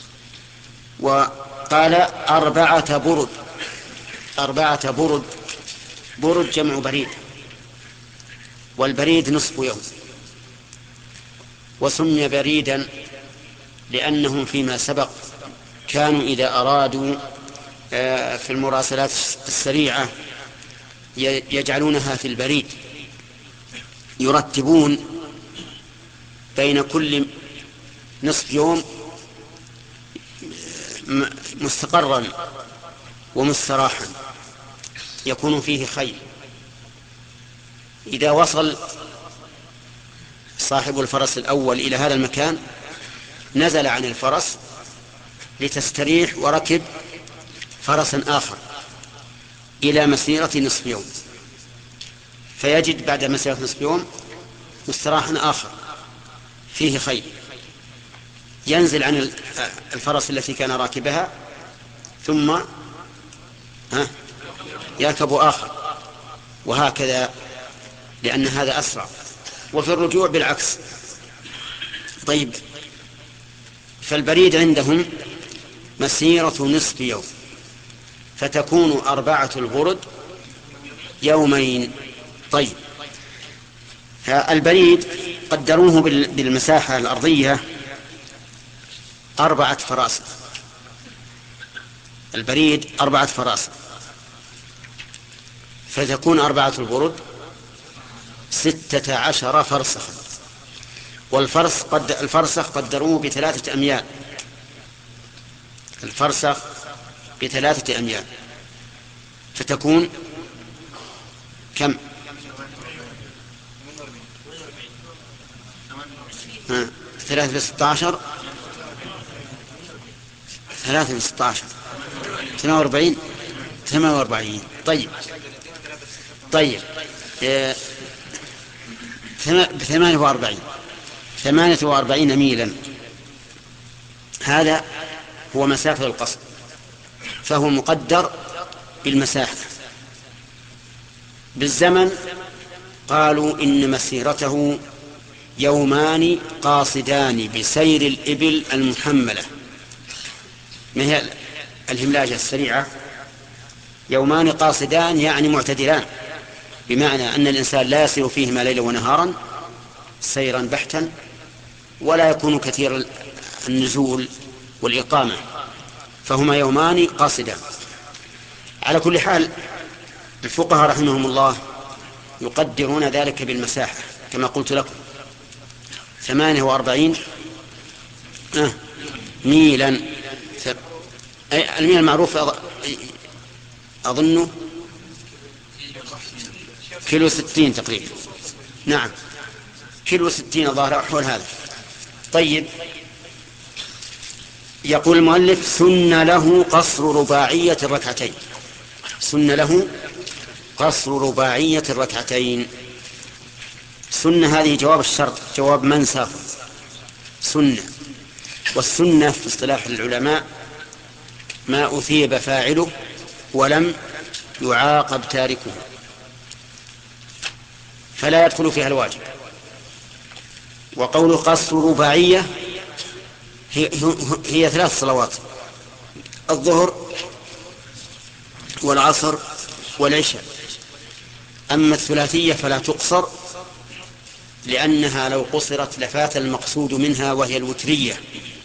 وقال أربعة برد، أربعة برد، برد جمع بريد، والبريد نصف يوم، وسمي بريدا لأنهم فيما سبق كانوا إذا أرادوا في المراسلات السريعة يجعلونها في البريد، يرتبون بين كل نصف يوم مستقرا ومستراحا يكون فيه خير. إذا وصل صاحب الفرس الأول إلى هذا المكان نزل عن الفرس لتستريح وركب فرسا آخر إلى مسيرة نصف يوم، فيجد بعد مسيرة نصف يوم مستراحا آخر فيه خير، ينزل عن الفرس التي كان راكبها ثم يركب آخر، وهكذا، لأن هذا أسرع. وفي الرجوع بالعكس. طيب، فالبريد عندهم مسيرة نصف يوم، فتكون أربعة البرد يومين. طيب، البريد قدروه بالمساحة الأرضية أربعة فراسخ، البريد أربعة فراسخ، فتكون أربعة البرد ستة عشر فرسخا. والفرس قد الفرسخ قدروه بثلاثة أميال، الفرسخ بثلاثة أميال، فتكون كم؟ ها، ثلاثة في ستة عشر، ثلاثة في ستة عشر، ثمانية وأربعين، ثمانية وأربعين. طيب طيب اه بثمانية وأربعين، ثمانية وأربعين ميلا، هذا هو مسافة القصر، فهو مقدر بالمسافة. بالزمن قالوا إن مسيرته يومان قاصدان بسير الإبل المحملة، ما هي الهملاجة السريعة؟ يومان قاصدان يعني معتدلان، بمعنى أن الإنسان لا يسير فيهما ليلا ونهارا سيرا بحتا، ولا يكون كثير النزول والإقامة، فهما يومان قاصدان. على كل حال الفقهاء رحمهم الله يقدرون ذلك بالمساحة كما قلت لكم، ثمانية وأربعين آه ميلا. الميل المعروف أظنه كيلو ستين تقريبا، نعم كيلو ستين ظاهر حول هذا. طيب، يقول المؤلف سن له قصر رباعية الركعتين، سن له قصر رباعية الركعتين. سن هذه جواب الشرط، جواب من سافر، سنة. والسنة في اصطلاح العلماء ما أثيب فاعله ولم يعاقب تاركه، فلا يدخل فيها الواجب. وقول قصر رباعية هي, هي ثلاث صلوات: الظهر والعصر والعشاء. أما الثلاثية فلا تقصر، لأنها لو قصرت لفات المقصود منها وهي الوترية،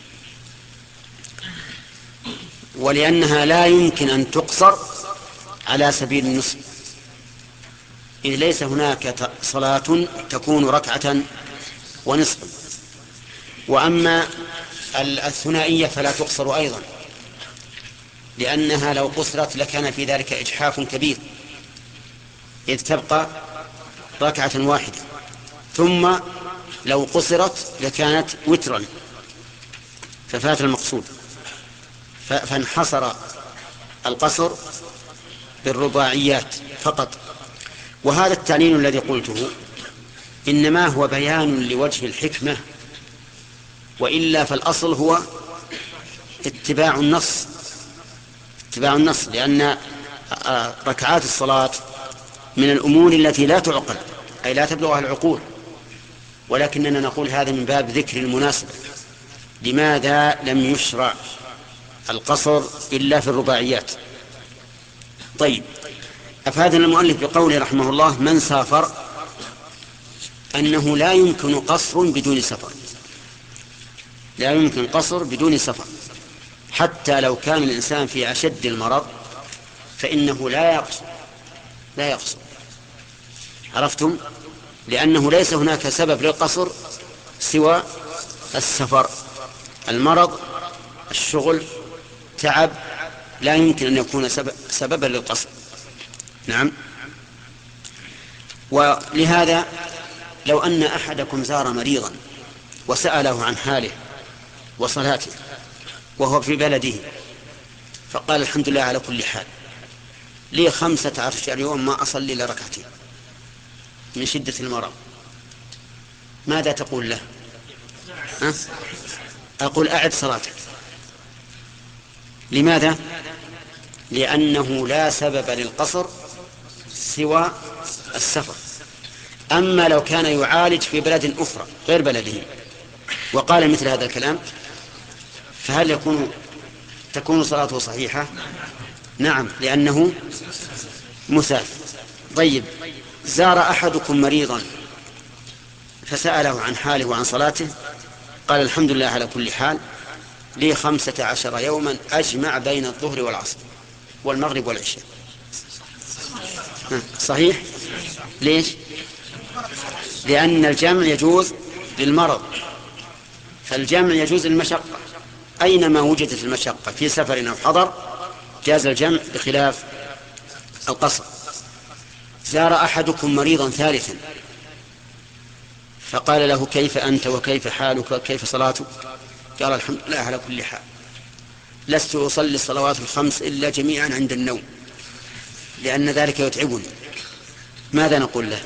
ولأنها لا يمكن أن تقصر على سبيل النصف، إذ ليس هناك صلاة تكون ركعة ونصفا. وأما الثنائية فلا تقصر أيضا، لأنها لو قصرت لكان في ذلك إجحاف كبير، إذ تبقى ركعة واحدة، ثم لو قصرت لكانت وترا ففات المقصود، فانحصر القصر بالرباعيات فقط. وهذا التعليل الذي قلته إنما هو بيان لوجه الحكمة، وإلا فالأصل هو اتباع النص اتباع النص لأن ركعات الصلاة من الأمور التي لا تعقل، أي لا تبلغها العقول، ولكننا نقول هذا من باب ذكر المناسبة. لماذا لم يشرع القصر إلا في الرباعيات؟ طيب، أفادنا المؤلف بقوله رحمه الله: من سافر، أنه لا يمكن قصر بدون سفر، لا يمكن قصر بدون سفر، حتى لو كان الإنسان في أشد المرض فإنه لا يقصر لا يقصر عرفتم؟ لأنه ليس هناك سبب للقصر سوى السفر، المرض، الشغل، تعب، لا يمكن أن يكون سبب سببا للقصر. نعم. ولهذا لو أن أحدكم زار مريضا وسأله عن حاله وصلاته وهو في بلده، فقال: الحمد لله على كل حال، لي خمسة عشر يوم ما أصلي إلا ركعتين من شدة المرض، ماذا تقول له؟ أه؟ أقول: أعد صلاتك. لماذا؟ لأنه لا سبب للقصر سوى السفر. أما لو كان يعالج في بلد أخرى غير بلده وقال مثل هذا الكلام، فهل يكون تكون صلاته صحيحة؟ نعم، لأنه مسافر. طيب، زار أحدكم مريضا فسأله عن حاله وعن صلاته، قال: الحمد لله على كل حال، لي خمسة عشر يوما أجمع بين الظهر والعصر والمغرب والعشاء. صحيح؟ ليش؟ لأن الجمع يجوز للمرض، فالجمع يجوز للمشقة، أينما وجدت المشقة في سفر أو حضر جاز الجمع بخلاف القصر. زار أحدكم مريضا ثالثا فقال له: كيف أنت وكيف حالك وكيف صلاتك؟ قال: الحمد لله على كل حال، لست أصلي الصلوات الخمس إلا جميعا عند النوم لأن ذلك يتعبني. ماذا نقول له؟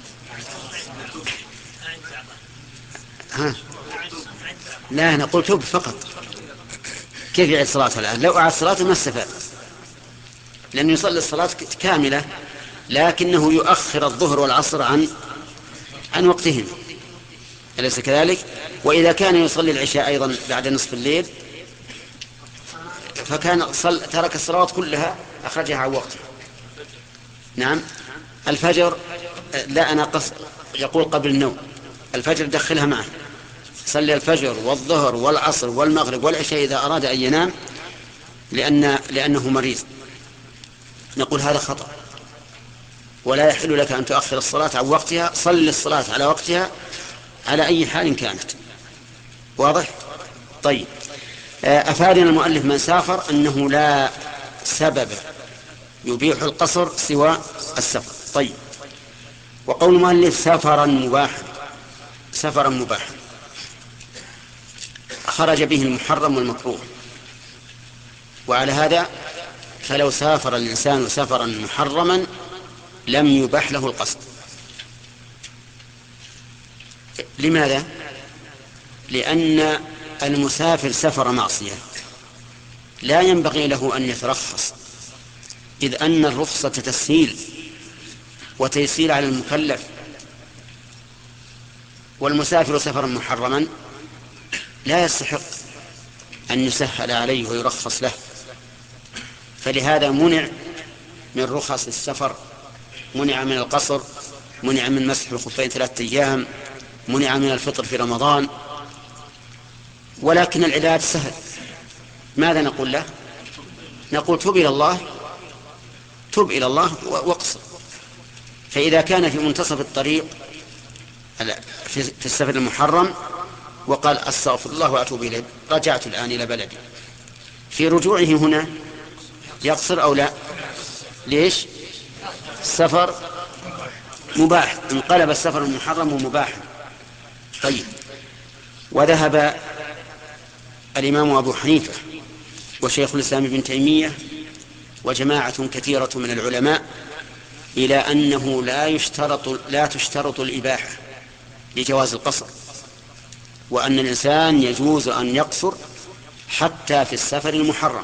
ها؟ لا، نقول توب فقط. كيف يعيد صلاته الآن؟ لو أعاد صلاته ما استفاد، لأنه يصلي الصلاة كاملة لكنه يؤخر الظهر والعصر عن عن وقتهم، أليس كذلك؟ وإذا كان يصلي العشاء أيضا بعد نصف الليل فكان صل... ترك الصلوات كلها أخرجها عن وقتها. نعم. الفجر لا، أنا قص... يقول قبل النوم، الفجر دخلها معه، صلي الفجر والظهر والعصر والمغرب والعشاء إذا أراد أن ينام لأن... لأنه مريض. نقول هذا خطأ، ولا يحل لك أن تؤخر الصلاة عن وقتها، صل الصلاة على وقتها على أي حال كانت. واضح؟ طيب، أفادنا المؤلف من سافر أنه لا سبب يبيح القصر سوى السفر. طيب، وقول المؤلف: سفرا مباحا، سفرا مباحا خرج به المحرم والمكروه، وعلى هذا فلو سافر الإنسان سفرا محرما لم يباح له القصد. لماذا؟ لأن المسافر سفر معصية، لا ينبغي له أن يترخص، إذ أن الرخصة تسهيل وتيسير على المكلف، والمسافر سفرا محرما لا يستحق أن يسهل عليه ويرخص له، فلهذا منع من رخص السفر، منع من القصر، منع من مسح الخفين ثلاثة أيام، منع من الفطر في رمضان. ولكن العلاج سهل، ماذا نقول له؟ نقول تب إلى الله، تب إلى الله واقصر. فإذا كان في منتصف الطريق في السفر المحرم وقال أستغفر الله وأتوب إليه، رجعت الآن إلى بلدي، في رجوعه هنا يقصر أو لا؟ ليش؟ السفر مباح، انقلب السفر المحرم مباحا. طيب، وذهب الإمام أبو حنيفة وشيخ الإسلام ابن تيمية وجماعة كثيرة من العلماء إلى أنه لا يشترط لا تشترط الإباحة لجواز القصر، وأن الإنسان يجوز أن يقصر حتى في السفر المحرم.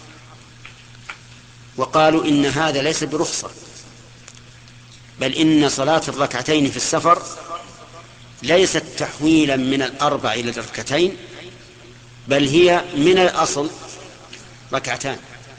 وقالوا إن هذا ليس برخصة، بل إن صلاة الركعتين في السفر ليست تحويلا من الأربع إلى الركعتين، بل هي من الأصل ركعتان.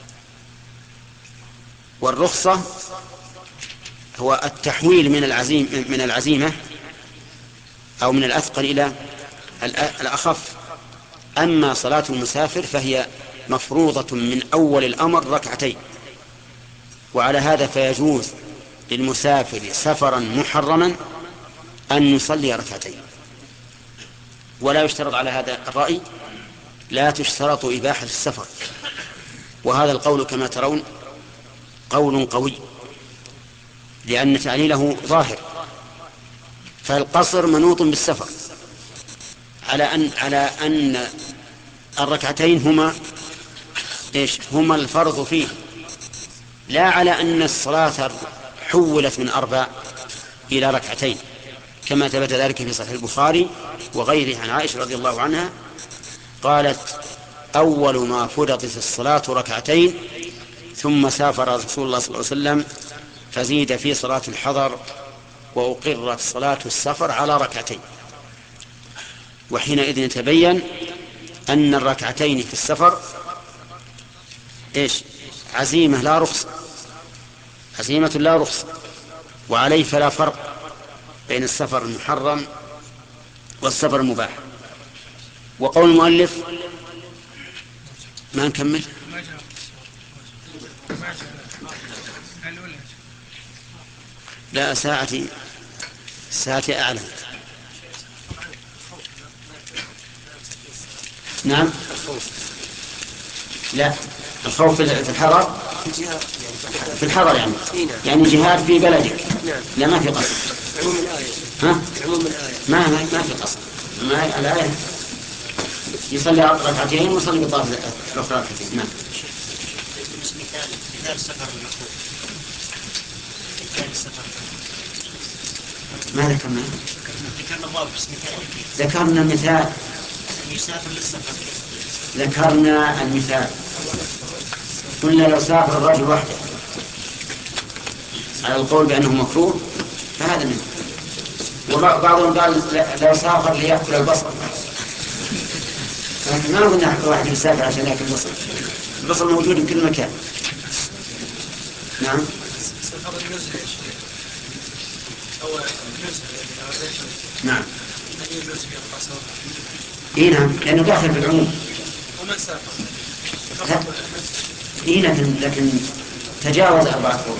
والرخصة هو التحويل من العزيم من العزيمة أو من الأثقل إلى الأخف. أما صلاة المسافر فهي مفروضة من أول الأمر ركعتين، وعلى هذا فيجوز للمسافر سفرا محرما أن يصلي ركعتين. ولا يشترط على هذا الرأي، لا تشترط إباحة السفر، وهذا القول كما ترون قول قوي، لأن تعليله ظاهر. فالقصر منوط بالسفر على أن على أن الركعتين هما إيش؟ هما الفرض فيه، لا على أن الصلاة حولت من أربع إلى ركعتين، كما ثبت ذلك في صحيح البخاري وغيره عن عائشة رضي الله عنها قالت: أول ما فرضت الصلاة ركعتين، ثم سافر رسول الله صلى الله عليه وسلم فزيد في صلاة الحضر، وأقرت صلاة السفر على ركعتين. وحينئذ يتبين أن الركعتين في السفر إيش؟ عزيمة لا رخصة، عزيمة لا رخصة، وعليه فلا فرق بين السفر المحرم والسفر المباح. وقول المؤلف ما نكمل لا ساعتي ساعتي أعلم. نعم، لا الخوف في الحضر، في الحضر يعني يعني جهاد في بلدك، لا ما في قصر. عموم الآية ها؟ عموم الآية ما ما في قصر، ما الآية يصلي ركعتين ويصلي بالطاف الأخرى ركعتين. نعم. مثال مثال السفر المكروه، مثال السفر ما ذكرنا؟ ذكرنا الله بس مثال. ذكرنا مثال يسافر للسفر. ذكرنا المثال، قلنا لو سافر الرجل وحده على القول بأنه مكروه فهذا منه. وبعضهم قال لو سافر ليأكل البصل، لكن ما قلنا واحد يسافر عشان يأكل البصل، البصل موجود في كل مكان. نعم. سفر النزل يا شيخ أو النزل نعم. هل يجوز في القصر؟ اي نعم، لأنه داخل في العموم. ومن سافر؟ لا. اي لكن لكن تجاوز أربعة قرون.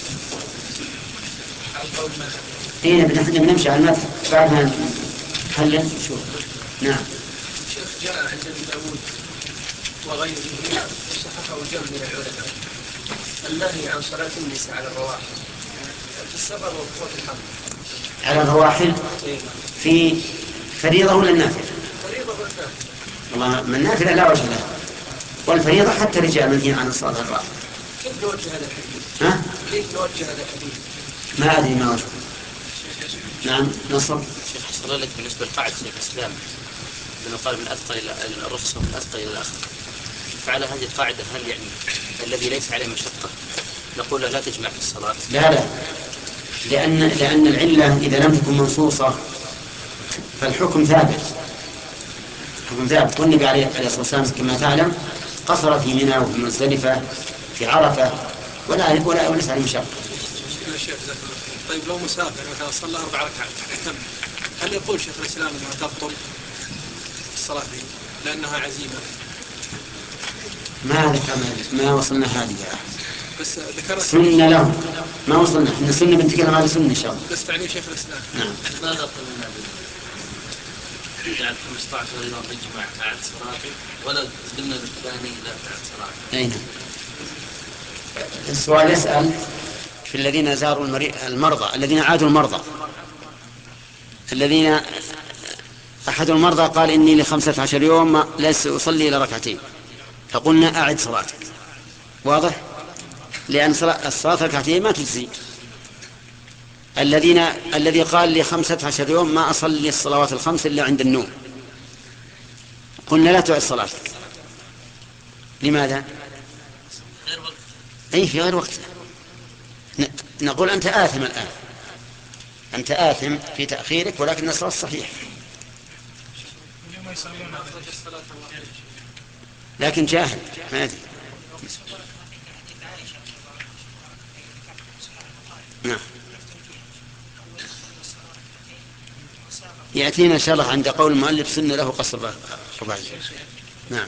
القول ماذا؟ اي نحن بنمشي على المذهب بعد ما نحلل شو. نعم. شيخ جاء عند ابن داود وغيره صححه جمع من العلماء النهي عن صلاة النساء على الرواحل في السفر وفي الحرب. على الرواحل في فريضة ولا النافلة؟ فريضة ولا نافلة؟ والله من النافلة لا وجه لها، والفريضة حتى الرجال منهيين عن الصلاة على الرواحل. كيف نوجه هذا الحديث؟ ها؟ كيف نوجه هذا الحديث؟ ما أدري ما وجهه. نعم نصر. شيخ حصل لك بالنسبة لقاعدة الإسلام لأنه قال من أثقل إلى الرخصة ومن أثقل إلى الأخر، فعلى هذه القاعدة هل يعني الذي ليس عليه مشقة نقول له لا تجمع في الصلاة؟ لا لا، لأن لأن العلة إذا لم تكن منصوصة فالحكم ثابت. الحكم ثابت. والنبي عليه الصلاة والسلام كما تعلم قصر في منى وفي مزدلفة في عرفة ولا ولا وليس عليه مشقة. طيب لو مسافر مثلا صلى أربع ركعات هل يقول شيخ الإسلام أنها تبطل الصلاة فيه لأنها عزيمة؟ ما ذكرنا ما وصلنا هذه بس ذكرت سنة له ما وصلنا احنا سنة بنتكلم على سنة إن شاء الله. بس تعني شيخ الإسلام. نعم. ماذا قلنا بعد خمسة عشر يوم يجمع بعد صلاته ولا قلنا الثاني لا بعد صلاته؟ أين السؤال يسأل في الذين زاروا المري... المرضى الذين عادوا المرضى الذين أحد المرضى قال إني لخمسة عشر يوم لست أصلي إلى ركعتين فقلنا أعد صلاتك. واضح؟ لأن الصلاة ركعتين ما تجزي. الذين الذي قال لي خمسة عشر يوم ما أصلي الصلوات الخمس إلا عند النوم قلنا لا تعد صلاتك. لماذا؟ أي في غير وقت. نقول أنت آثم الآن، أنت آثم في تأخيرك ولكن الصلاة صحيح. لكن جاهل ما أدري. نعم. يأتينا إن شاء الله عند قول المؤلف سنة له قصر رباعي. نعم.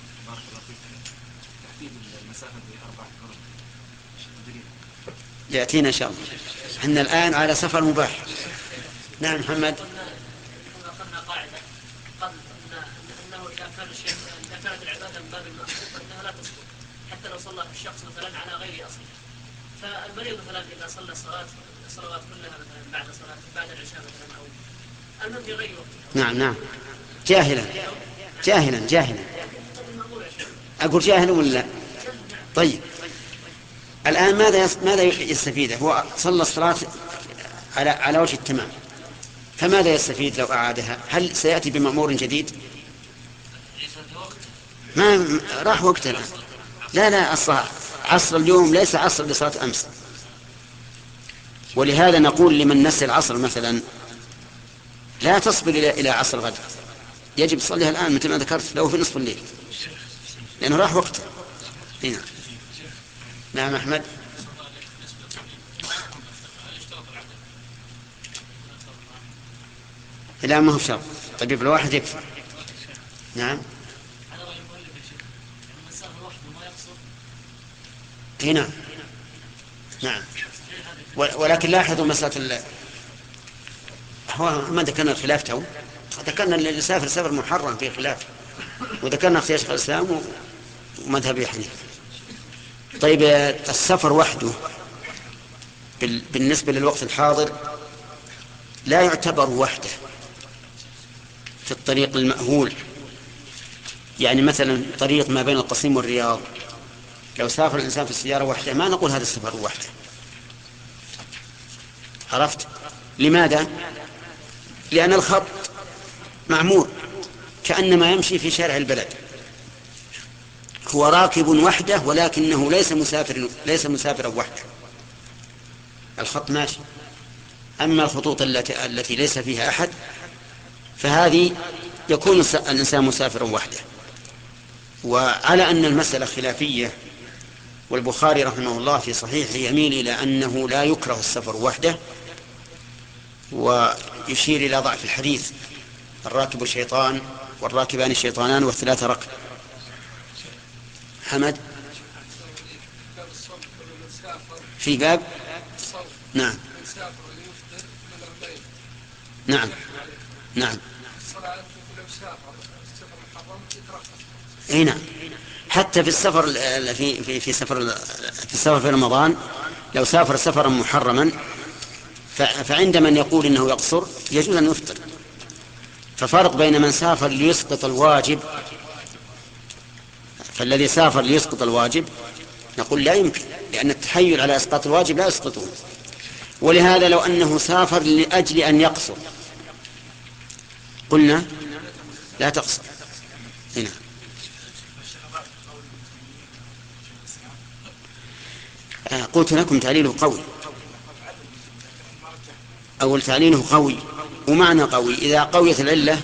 يأتينا إن شاء الله. احنا الآن على سفر مباح. نعم محمد. قلنا قاعدة قبل أنه إذا كان الشيء إذا كانت العبادة من باب المأمور فإنها لا تسقط حتى لو صلى الشخص مثلا على غير أصله. فالمريض مثلا إذا صلى الصلاة الصلوات كلها مثلا بعد صلاة بعد العشاء مثلا أو المهم في غير وقت. نعم نعم. جاهلا جاهلا جاهلا. أقول جاهلا ولا؟ طيب. الآن ماذا ماذا يستفيد؟ هو صلى الصلاة على على وجه التمام، فماذا يستفيد لو أعادها؟ هل سيأتي بمأمور جديد؟ ما راح وقتنا. لا لا الصلاة عصر اليوم ليس عصر لصلاة أمس. ولهذا نقول لمن نسي العصر مثلا لا تصبر إلى إلى عصر غد، يجب تصليها الآن مثل ما ذكرت لو في نصف الليل لأنه راح وقته. هنا. نعم أحمد. لا ما هو شرط. طيب الواحد يكفي. نعم. هنا. نعم. ولكن لاحظوا مسألة هو ما ذكرنا الخلاف تو ذكرنا اللي يسافر سفر محرم فيه خلاف وذكرنا اختيار شيخ الإسلام ومذهب حنيفة. طيب السفر وحده بالنسبة للوقت الحاضر لا يعتبر وحده في الطريق المأهول. يعني مثلا طريق ما بين القصيم والرياض لو سافر الإنسان في السيارة وحده ما نقول هذا السفر وحده. عرفت؟ لماذا؟ لأن الخط معمور كأنما يمشي في شارع البلد. هو راكب وحده ولكنه ليس مسافر ليس مسافرا وحده. الخط ماشي. أما الخطوط التي التي ليس فيها أحد فهذه يكون الإنسان مسافرا وحده. وعلى أن المسألة خلافية والبخاري رحمه الله في صحيح يميل إلى أنه لا يكره السفر وحده ويشير إلى ضعف الحديث الراكب الشيطان والراكبان الشيطانان والثلاثة ركب. حمد في باب. نعم نعم نعم. اي نعم. حتى في السفر في في في سفر في السفر في رمضان لو سافر سفرا محرما فعند من يقول انه يقصر يجوز ان يفطر. ففرق بين من سافر ليسقط الواجب فالذي سافر ليسقط الواجب نقول لا يمكن لأن التحيل على إسقاط الواجب لا يسقطه. ولهذا لو أنه سافر لأجل أن يقصر قلنا لا تقصر. هنا. آه قلت لكم تعليله قوي. أول تعليله قوي، ومعنى قوي إذا قويت العلة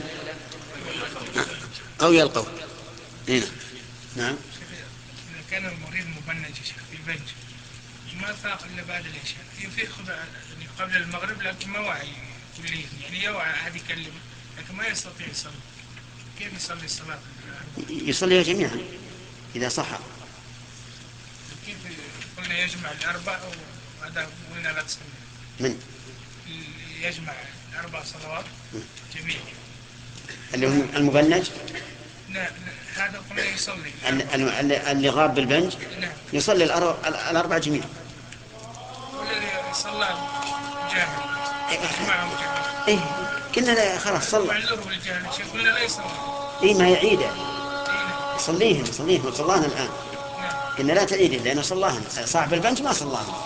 قوي القول. هنا نعم. إذا كان المريض مبنج في البنج ما فاق إلا بعد العشاء يفيق قبل المغرب لكن ما وعي كليا، يعني يوعى أحد يكلم لكن ما يستطيع يصلي، كيف يصلي الصلاة؟ يصليها جميعا إذا صح. كيف قلنا يجمع الأربع وهذا قلنا لا تصلي؟ من؟ يجمع أربع صلوات جميع. اللي هو المبنج؟ لا هذا قلنا يصلي. اللي غاب بالبنج؟ نعم. يصلي الأربع جميعا. والذي صلى جاهل يجمعهم جميعا. إيه قلنا لا خلاص صلى. معلوه الجاهل قلنا لا يصلي. إيه ما يعيده. يصليهم يصليهم وصلاهن الآن. نعم. قلنا لا تعيده لأنه صلاهن، صاحب البنج ما صلاهن.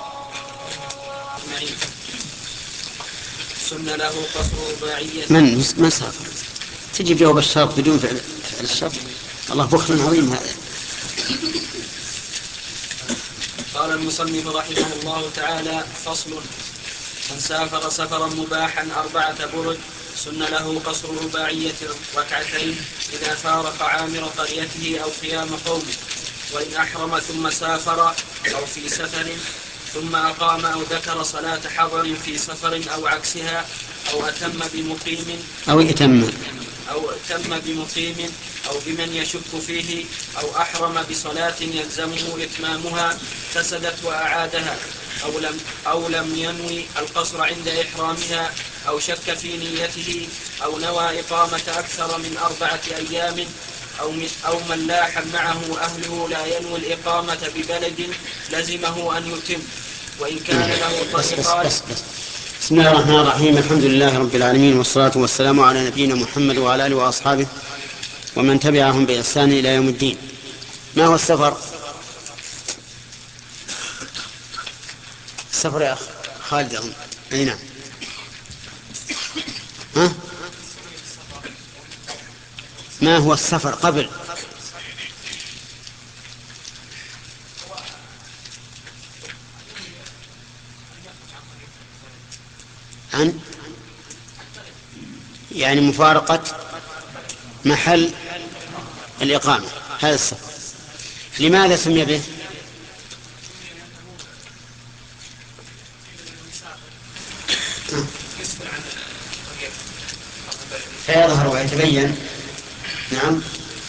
سن له قصر رباعية. من ما صار تجي جواب الشرط بدون فعل الشرط؟ الله بخل عظيم هذا. قال المصنف رحمه الله تعالى: فصل: من سافر سفرا مباحا أربعة برد سن له قصر رباعية ركعتين إذا فارق عامر قريته أو قيام قومه، وإن أحرم ثم سافر أو في سفر ثم أقام أو ذكر صلاة حضر في سفر أو عكسها أو أتم بمقيم أو اتم أو أتم بمقيم أو بمن يشك فيه أو أحرم بصلاة يلزمه إتمامها فسدت وأعادها أو لم, أو لم ينوي القصر عند إحرامها أو شك في نيته أو نوى إقامة أكثر من أربعة أيام أو من, أو من لاح معه أهله لا ينوي الإقامة ببلد لزمه أن يتم وإن كان له طريقان. بس بس بس. بسم الله الرحمن الرحيم. الحمد لله رب العالمين والصلاة والسلام على نبينا محمد وعلى آله وأصحابه ومن تبعهم بإحسان إلى يوم الدين. ما هو السفر؟ السفر يا أخ خالد أظن. أي نعم. ها؟ ما هو السفر قبل؟ عن يعني مفارقة محل الإقامة، هذا السفر. لماذا سمي به؟ فيظهر ويتبين. نعم.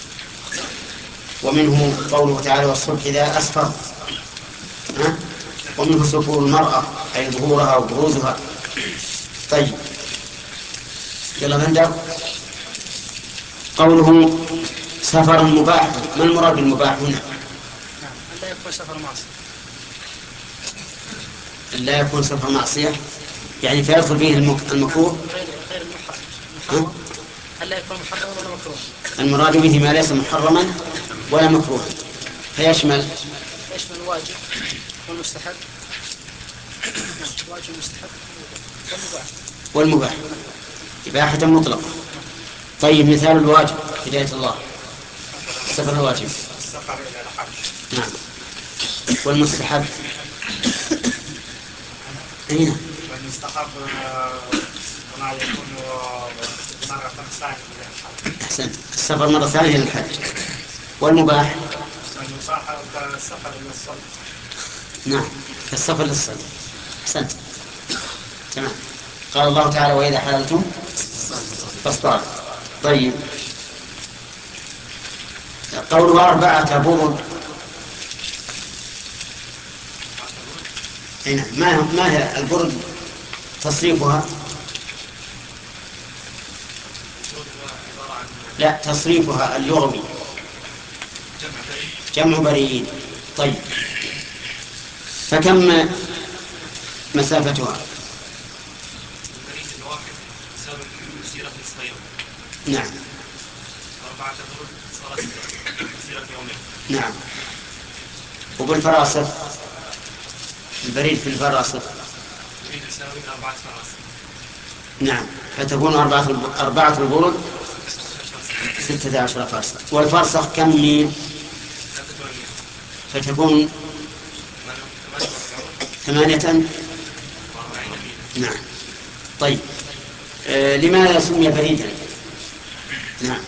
ومنه قوله تعالى: والصبح إذا أسفر. ومنه سفور المرأة أي ظهورها وبروزها. طيب يلا نندر. قوله سفر مباح، ما المراد بالمباح هنا؟ لا يكون سفر معصية. لا يكون سفر معصية يعني فيدخل فيه المكروه غير المحرم. لا يكون محرما ولا مكروه. المراد به ما ليس محرما ولا مكروها، فيشمل يشمل الواجب والمستحب. واجب مستحب والمباح والمباح إباحة مطلقة. طيب مثال الواجب هداية الله سفر الواجب. نعم. والمستحب أين؟ والمستحب ما يكون مرة ثانية. أحسنت. السفر مرة ثانية للحج. والمباح السفر للصلاة. نعم السفر للصلاة. أحسنت. تمام. قال الله تعالى: وإذا حللتم فاصطادوا. طيب قوله أربعة برد. ما ما هي البرد تصريفها؟ لا تصريفها اللغوي جمع بريد. طيب فكم مسافتها؟ نعم. أربعة برد صارت مسيرة يومين. نعم. وبالفراصة البريد في الفراصة البريد يساوي أربعة فراسخ. نعم. فتكون أربعة أربعة البرد ستة عشر فرسخ. والفرسخ كم ميل؟ فتكون ثمانية. نعم. طيب آه لماذا سمي بريدا؟ نعم.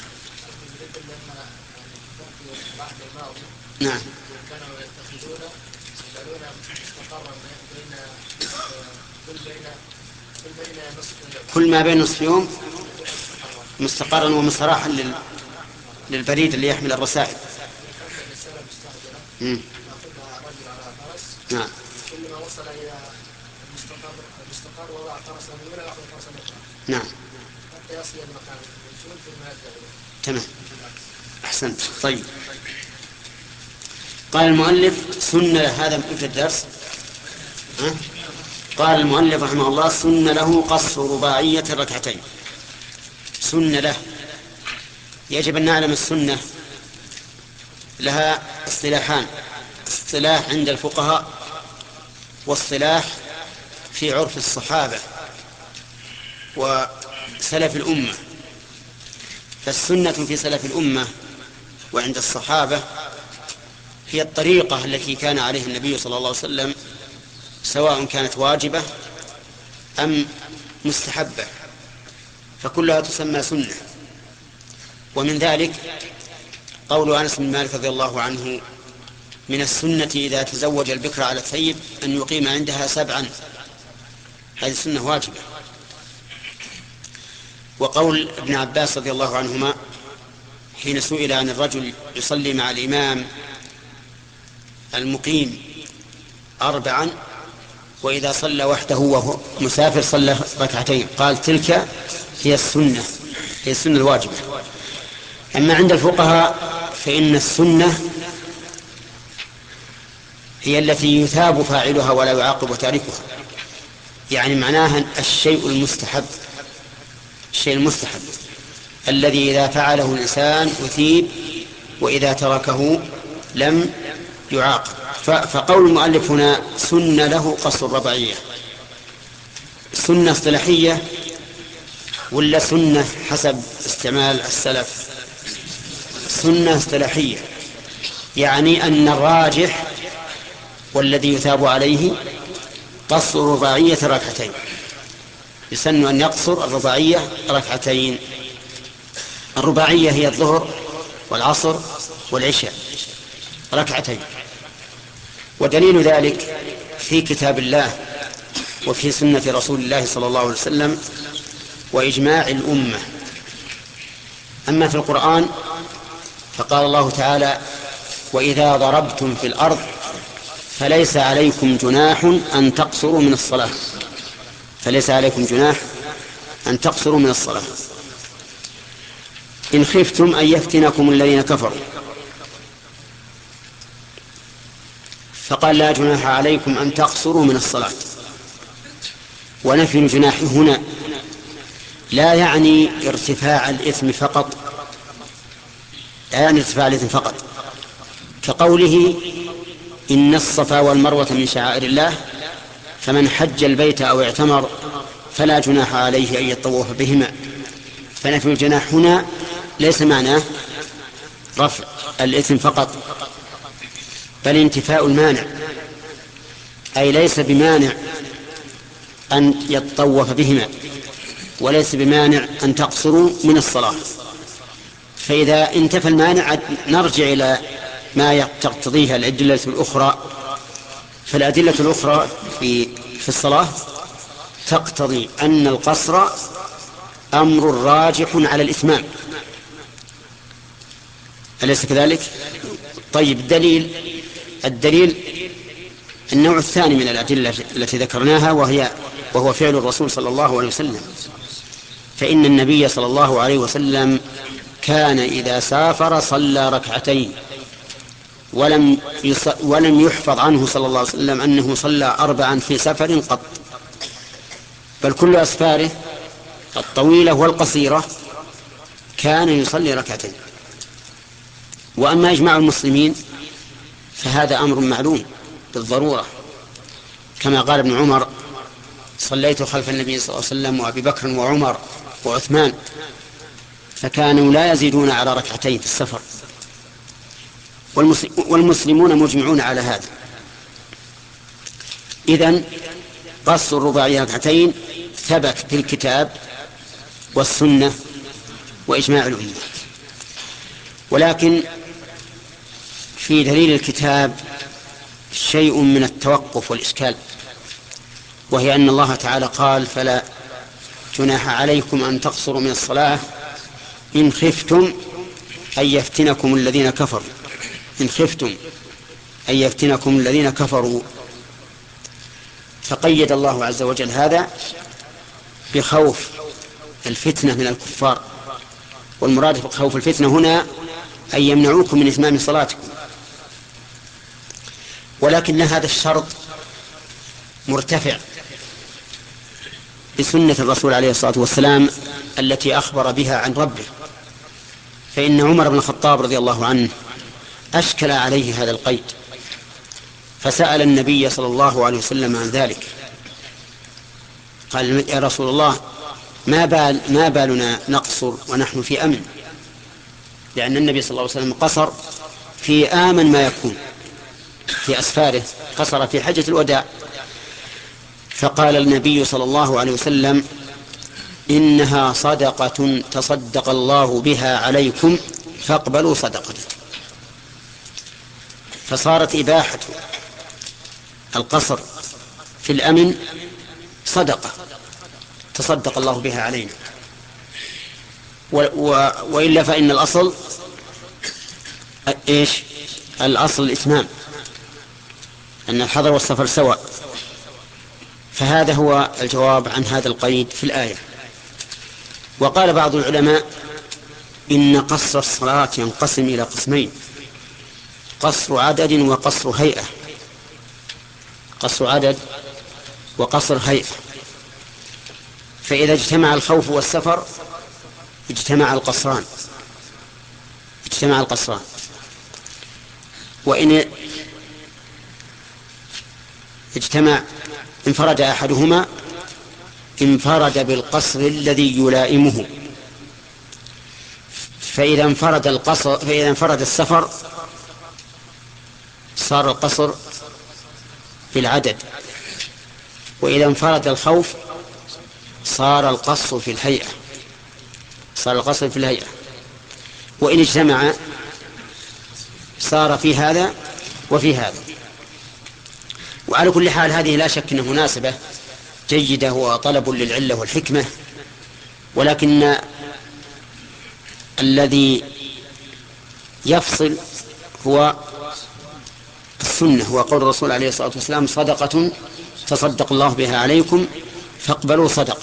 نعم. كانوا يتخذون يجعلون مستقرا بين كل بين كل بين نصف كل ما بين نصف يوم مستقرا ومستراحا لل... للبريد اللي يحمل الرسائل. امم نعم. كلما وصل الى المستقر المستقر وضع فرسا الاولى ياخذ فرسا اخرى. نعم. حتى يصل المكان المنشود ثم يرجع اليه. تمام. احسنت. طيب قال المؤلف سن هذا في الدرس. ها؟ قال المؤلف رحمه الله سن له قصر رباعية الركعتين. سن له، يجب أن نعلم السنة لها اصطلاحان: اصطلاح عند الفقهاء واصطلاح في عرف الصحابة وسلف الأمة. فالسنة في سلف الأمة وعند الصحابة هي الطريقة التي كان عليها النبي صلى الله عليه وسلم، سواء كانت واجبة أم مستحبة، فكلها تسمى سنة. ومن ذلك قول أنس بن مالك رضي الله عنه: من السنة إذا تزوج البكر على الثيب أن يقيم عندها سبعا. هذه السنة واجبة. وقول ابن عباس رضي الله عنهما حين سئل عن الرجل يصلي مع الإمام المقيم أربعا وإذا صلى وحده وهو مسافر صلى ركعتين، قال: تلك هي السنة، هي السنة الواجبة. أما عند الفقهاء فإن السنة هي التي يثاب فاعلها ولا يعاقب تاركها، يعني معناها الشيء المستحب، الشيء المستحب الذي إذا فعله الإنسان أثيب وإذا تركه لم يعاقب. فقول المؤلف هنا سن له قصر الرباعية، سنة اصطلاحية ولا سنة حسب استعمال السلف؟ سنة اصطلاحية، يعني أن الراجح والذي يثاب عليه قصر رباعية ركعتين، يسن أن يقصر الرباعية ركعتين. الرباعية هي الظهر والعصر والعشاء ركعتين. ودليل ذلك في كتاب الله وفي سنة رسول الله صلى الله عليه وسلم وإجماع الأمة. أما في القرآن فقال الله تعالى: وإذا ضربتم في الأرض فليس عليكم جناح أن تقصروا من الصلاة. فليس عليكم جناح أن تقصروا من الصلاة إن خفتم أن يفتنكم الذين كفروا. فقال: لا جناح عليكم أن تقصروا من الصلاة. ونفي الجناح هنا لا يعني ارتفاع الإثم فقط، لا يعني ارتفاع الإثم فقط، كقوله: إن الصفا والمروة من شعائر الله فمن حج البيت أو اعتمر فلا جناح عليه أن يطوف بهما. فنفي الجناح هنا ليس معناه رفع الإثم فقط، بل انتفاء المانع، أي ليس بمانع أن يطوف بهما، وليس بمانع أن تقصروا من الصلاة. فإذا انتفى المانع نرجع إلى ما تقتضيها الأدلة الأخرى. فالأدلة الأخرى في في الصلاة تقتضي أن القصر أمر راجح على الإتمام، أليس كذلك؟ طيب الدليل الدليل النوع الثاني من الأدلة التي ذكرناها، وهي وهو فعل الرسول صلى الله عليه وسلم. فإن النبي صلى الله عليه وسلم كان إذا سافر صلى ركعتين، ولم ولم يحفظ عنه صلى الله عليه وسلم أنه صلى أربعا في سفر قط، بل كل أسفاره الطويلة والقصيرة كان يصلي ركعتين. وأما إجماع المسلمين فهذا أمر معلوم بالضرورة، كما قال ابن عمر: صليت خلف النبي صلى الله عليه وسلم وأبي بكر وعمر وعثمان فكانوا لا يزيدون على ركعتين في السفر، والمسلمون مجمعون على هذا. إذن قصر الرباعية ركعتين ثبت في الكتاب والسنة وإجماع الأمة. ولكن في دليل الكتاب شيء من التوقف والإشكال، وهي أن الله تعالى قال: فلا جناح عليكم أن تقصروا من الصلاة إن خفتم أن يفتنكم الذين كفروا إن خفتم أن يفتنكم الذين كفروا. فقيد الله عز وجل هذا بخوف الفتنة من الكفار، والمراد بخوف الفتنة هنا أن يمنعوكم من إتمام صلاتكم. ولكن هذا الشرط مرتفع بسنة الرسول عليه الصلاة والسلام التي أخبر بها عن ربه، فإن عمر بن الخطاب رضي الله عنه أشكل عليه هذا القيد، فسأل النبي صلى الله عليه وسلم عن ذلك، قال: يا رسول الله، ما بال ما بالنا نقصر ونحن في أمن؟ لأن النبي صلى الله عليه وسلم قصر في آمن ما يكون في أسفاره، قصر في حجة الوداع. فقال النبي صلى الله عليه وسلم: إنها صدقة تصدق الله بها عليكم فاقبلوا صدقته. فصارت إباحة القصر في الأمن صدقة تصدق الله بها علينا، و و وإلا فإن الأصل إيش؟ الأصل الإتمام، أن الحضر والسفر سواء. فهذا هو الجواب عن هذا القيد في الآية. وقال بعض العلماء إن قصر الصلاة ينقسم إلى قسمين: قصر عدد وقصر هيئة. قصر عدد وقصر هيئة. فإذا اجتمع الخوف والسفر اجتمع القصران اجتمع القصران وإن اجتمع انفرد أحدهما انفرد بالقصر الذي يلائمه. فإذا انفرد القصر فإذا انفرد السفر صار القصر بالعدد، وإذا انفرد الخوف صار القصر في الهيئة صار القصر في الهيئة وإن اجتمع صار في هذا وفي هذا. وعلى كل حال هذه لا شك أنها مناسبة جيدة وطلب للعلة والحكمة، ولكن الذي يفصل هو السنة، هو قول الرسول عليه الصلاة والسلام: صدقة تصدق الله بها عليكم فاقبلوا صدقة.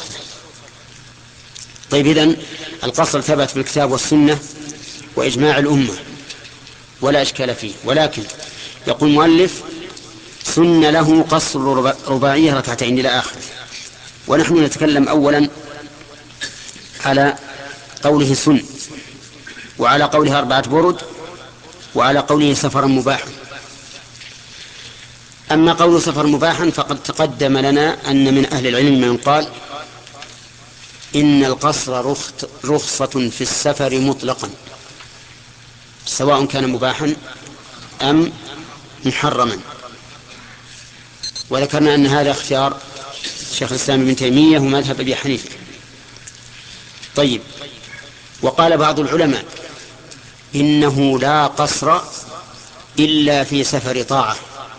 طيب، إذن القصر ثبت في الكتاب والسنة وإجماع الأمة ولا إشكال فيه، ولكن يقول المؤلف: سن له قصر رباعية ركعتين إلى آخره. ونحن نتكلم أولا على قوله سن، وعلى قوله أربعة برد، وعلى قوله سفرا مباحا. أما قول سفر مباحا فقد تقدم لنا أن من أهل العلم من قال إن القصر رخصة في السفر مطلقا، سواء كان مباحا أم محرما. وذكرنا أن هذا اختيار شيخ الإسلام ابن تيمية ومذهب أبي حنيفة. طيب، وقال بعض العلماء إنه لا قصر إلا في سفر طاعة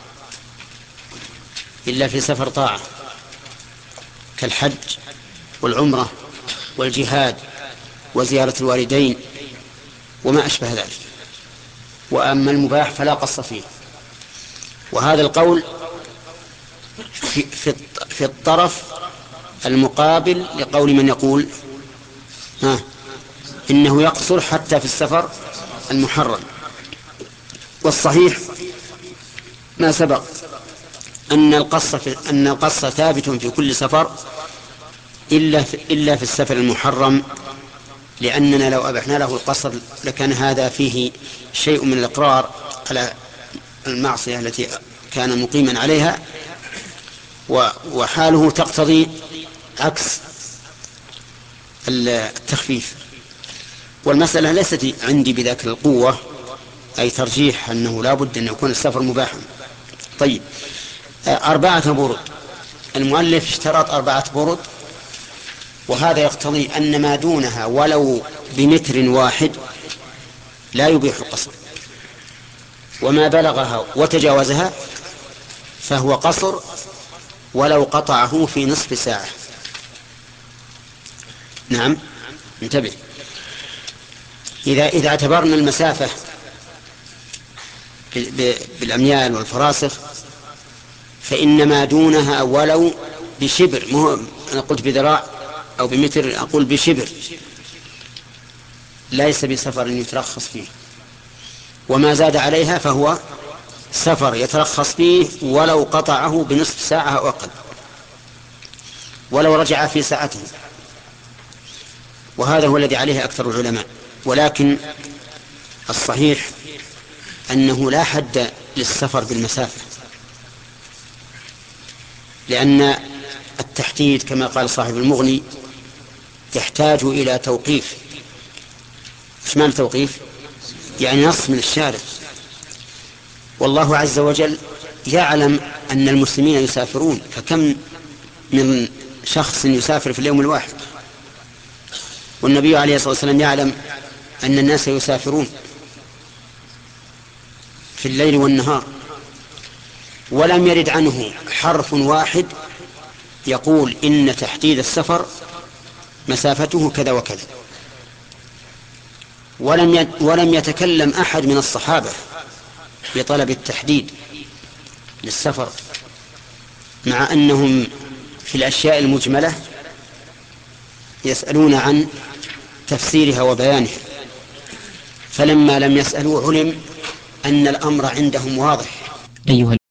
إلا في سفر طاعة كالحج والعمرة والجهاد وزيارة الوالدين وما أشبه ذلك. وأما المباح فلا قصر فيه. وهذا القول في, في, في الطرف المقابل لقول من يقول ها إنه يقصر حتى في السفر المحرم. والصحيح ما سبق أن القصر في أن القصر ثابت في كل سفر إلا في, إلا في السفر المحرم، لأننا لو أبحنا له القصر لكان هذا فيه شيء من الإقرار على المعصية التي كان مقيما عليها، وحاله تقتضي عكس التخفيف. والمسألة ليست عندي بذاك القوة، أي ترجيح أنه لا بد أن يكون السفر مباحا. طيب، أربعة برد. المؤلف اشترط أربعة برد، وهذا يقتضي أن ما دونها ولو بمتر واحد لا يبيح القصر، وما بلغها وتجاوزها فهو قصر ولو قطعه في نصف ساعة. نعم، انتبه. إذا إذا اعتبرنا المسافة بالأميال والفراسخ فإن ما دونها ولو بشبر، مو أنا قلت بذراع أو بمتر، أقول بشبر، ليس بسفر يترخص فيه، وما زاد عليها فهو سفر يترخص فيه ولو قطعه بنصف ساعة أو أقل، ولو رجع في ساعته، وهذا هو الذي عليه أكثر العلماء. ولكن الصحيح أنه لا حد للسفر بالمسافة، لأن التحديد كما قال صاحب المغني يحتاج إلى توقيف. ايش معنى توقيف؟ يعني نص من الشارع، والله عز وجل يعلم أن المسلمين يسافرون، فكم من شخص يسافر في اليوم الواحد، والنبي عليه الصلاة والسلام يعلم أن الناس يسافرون في الليل والنهار، ولم يرد عنه حرف واحد يقول إن تحديد السفر مسافته كذا وكذا، ولم ولم يتكلم أحد من الصحابة بطلب التحديد للسفر، مع أنهم في الأشياء المجملة يسألون عن تفسيرها وبيانها، فلما لم يسألوا علم أن الأمر عندهم واضح. أيها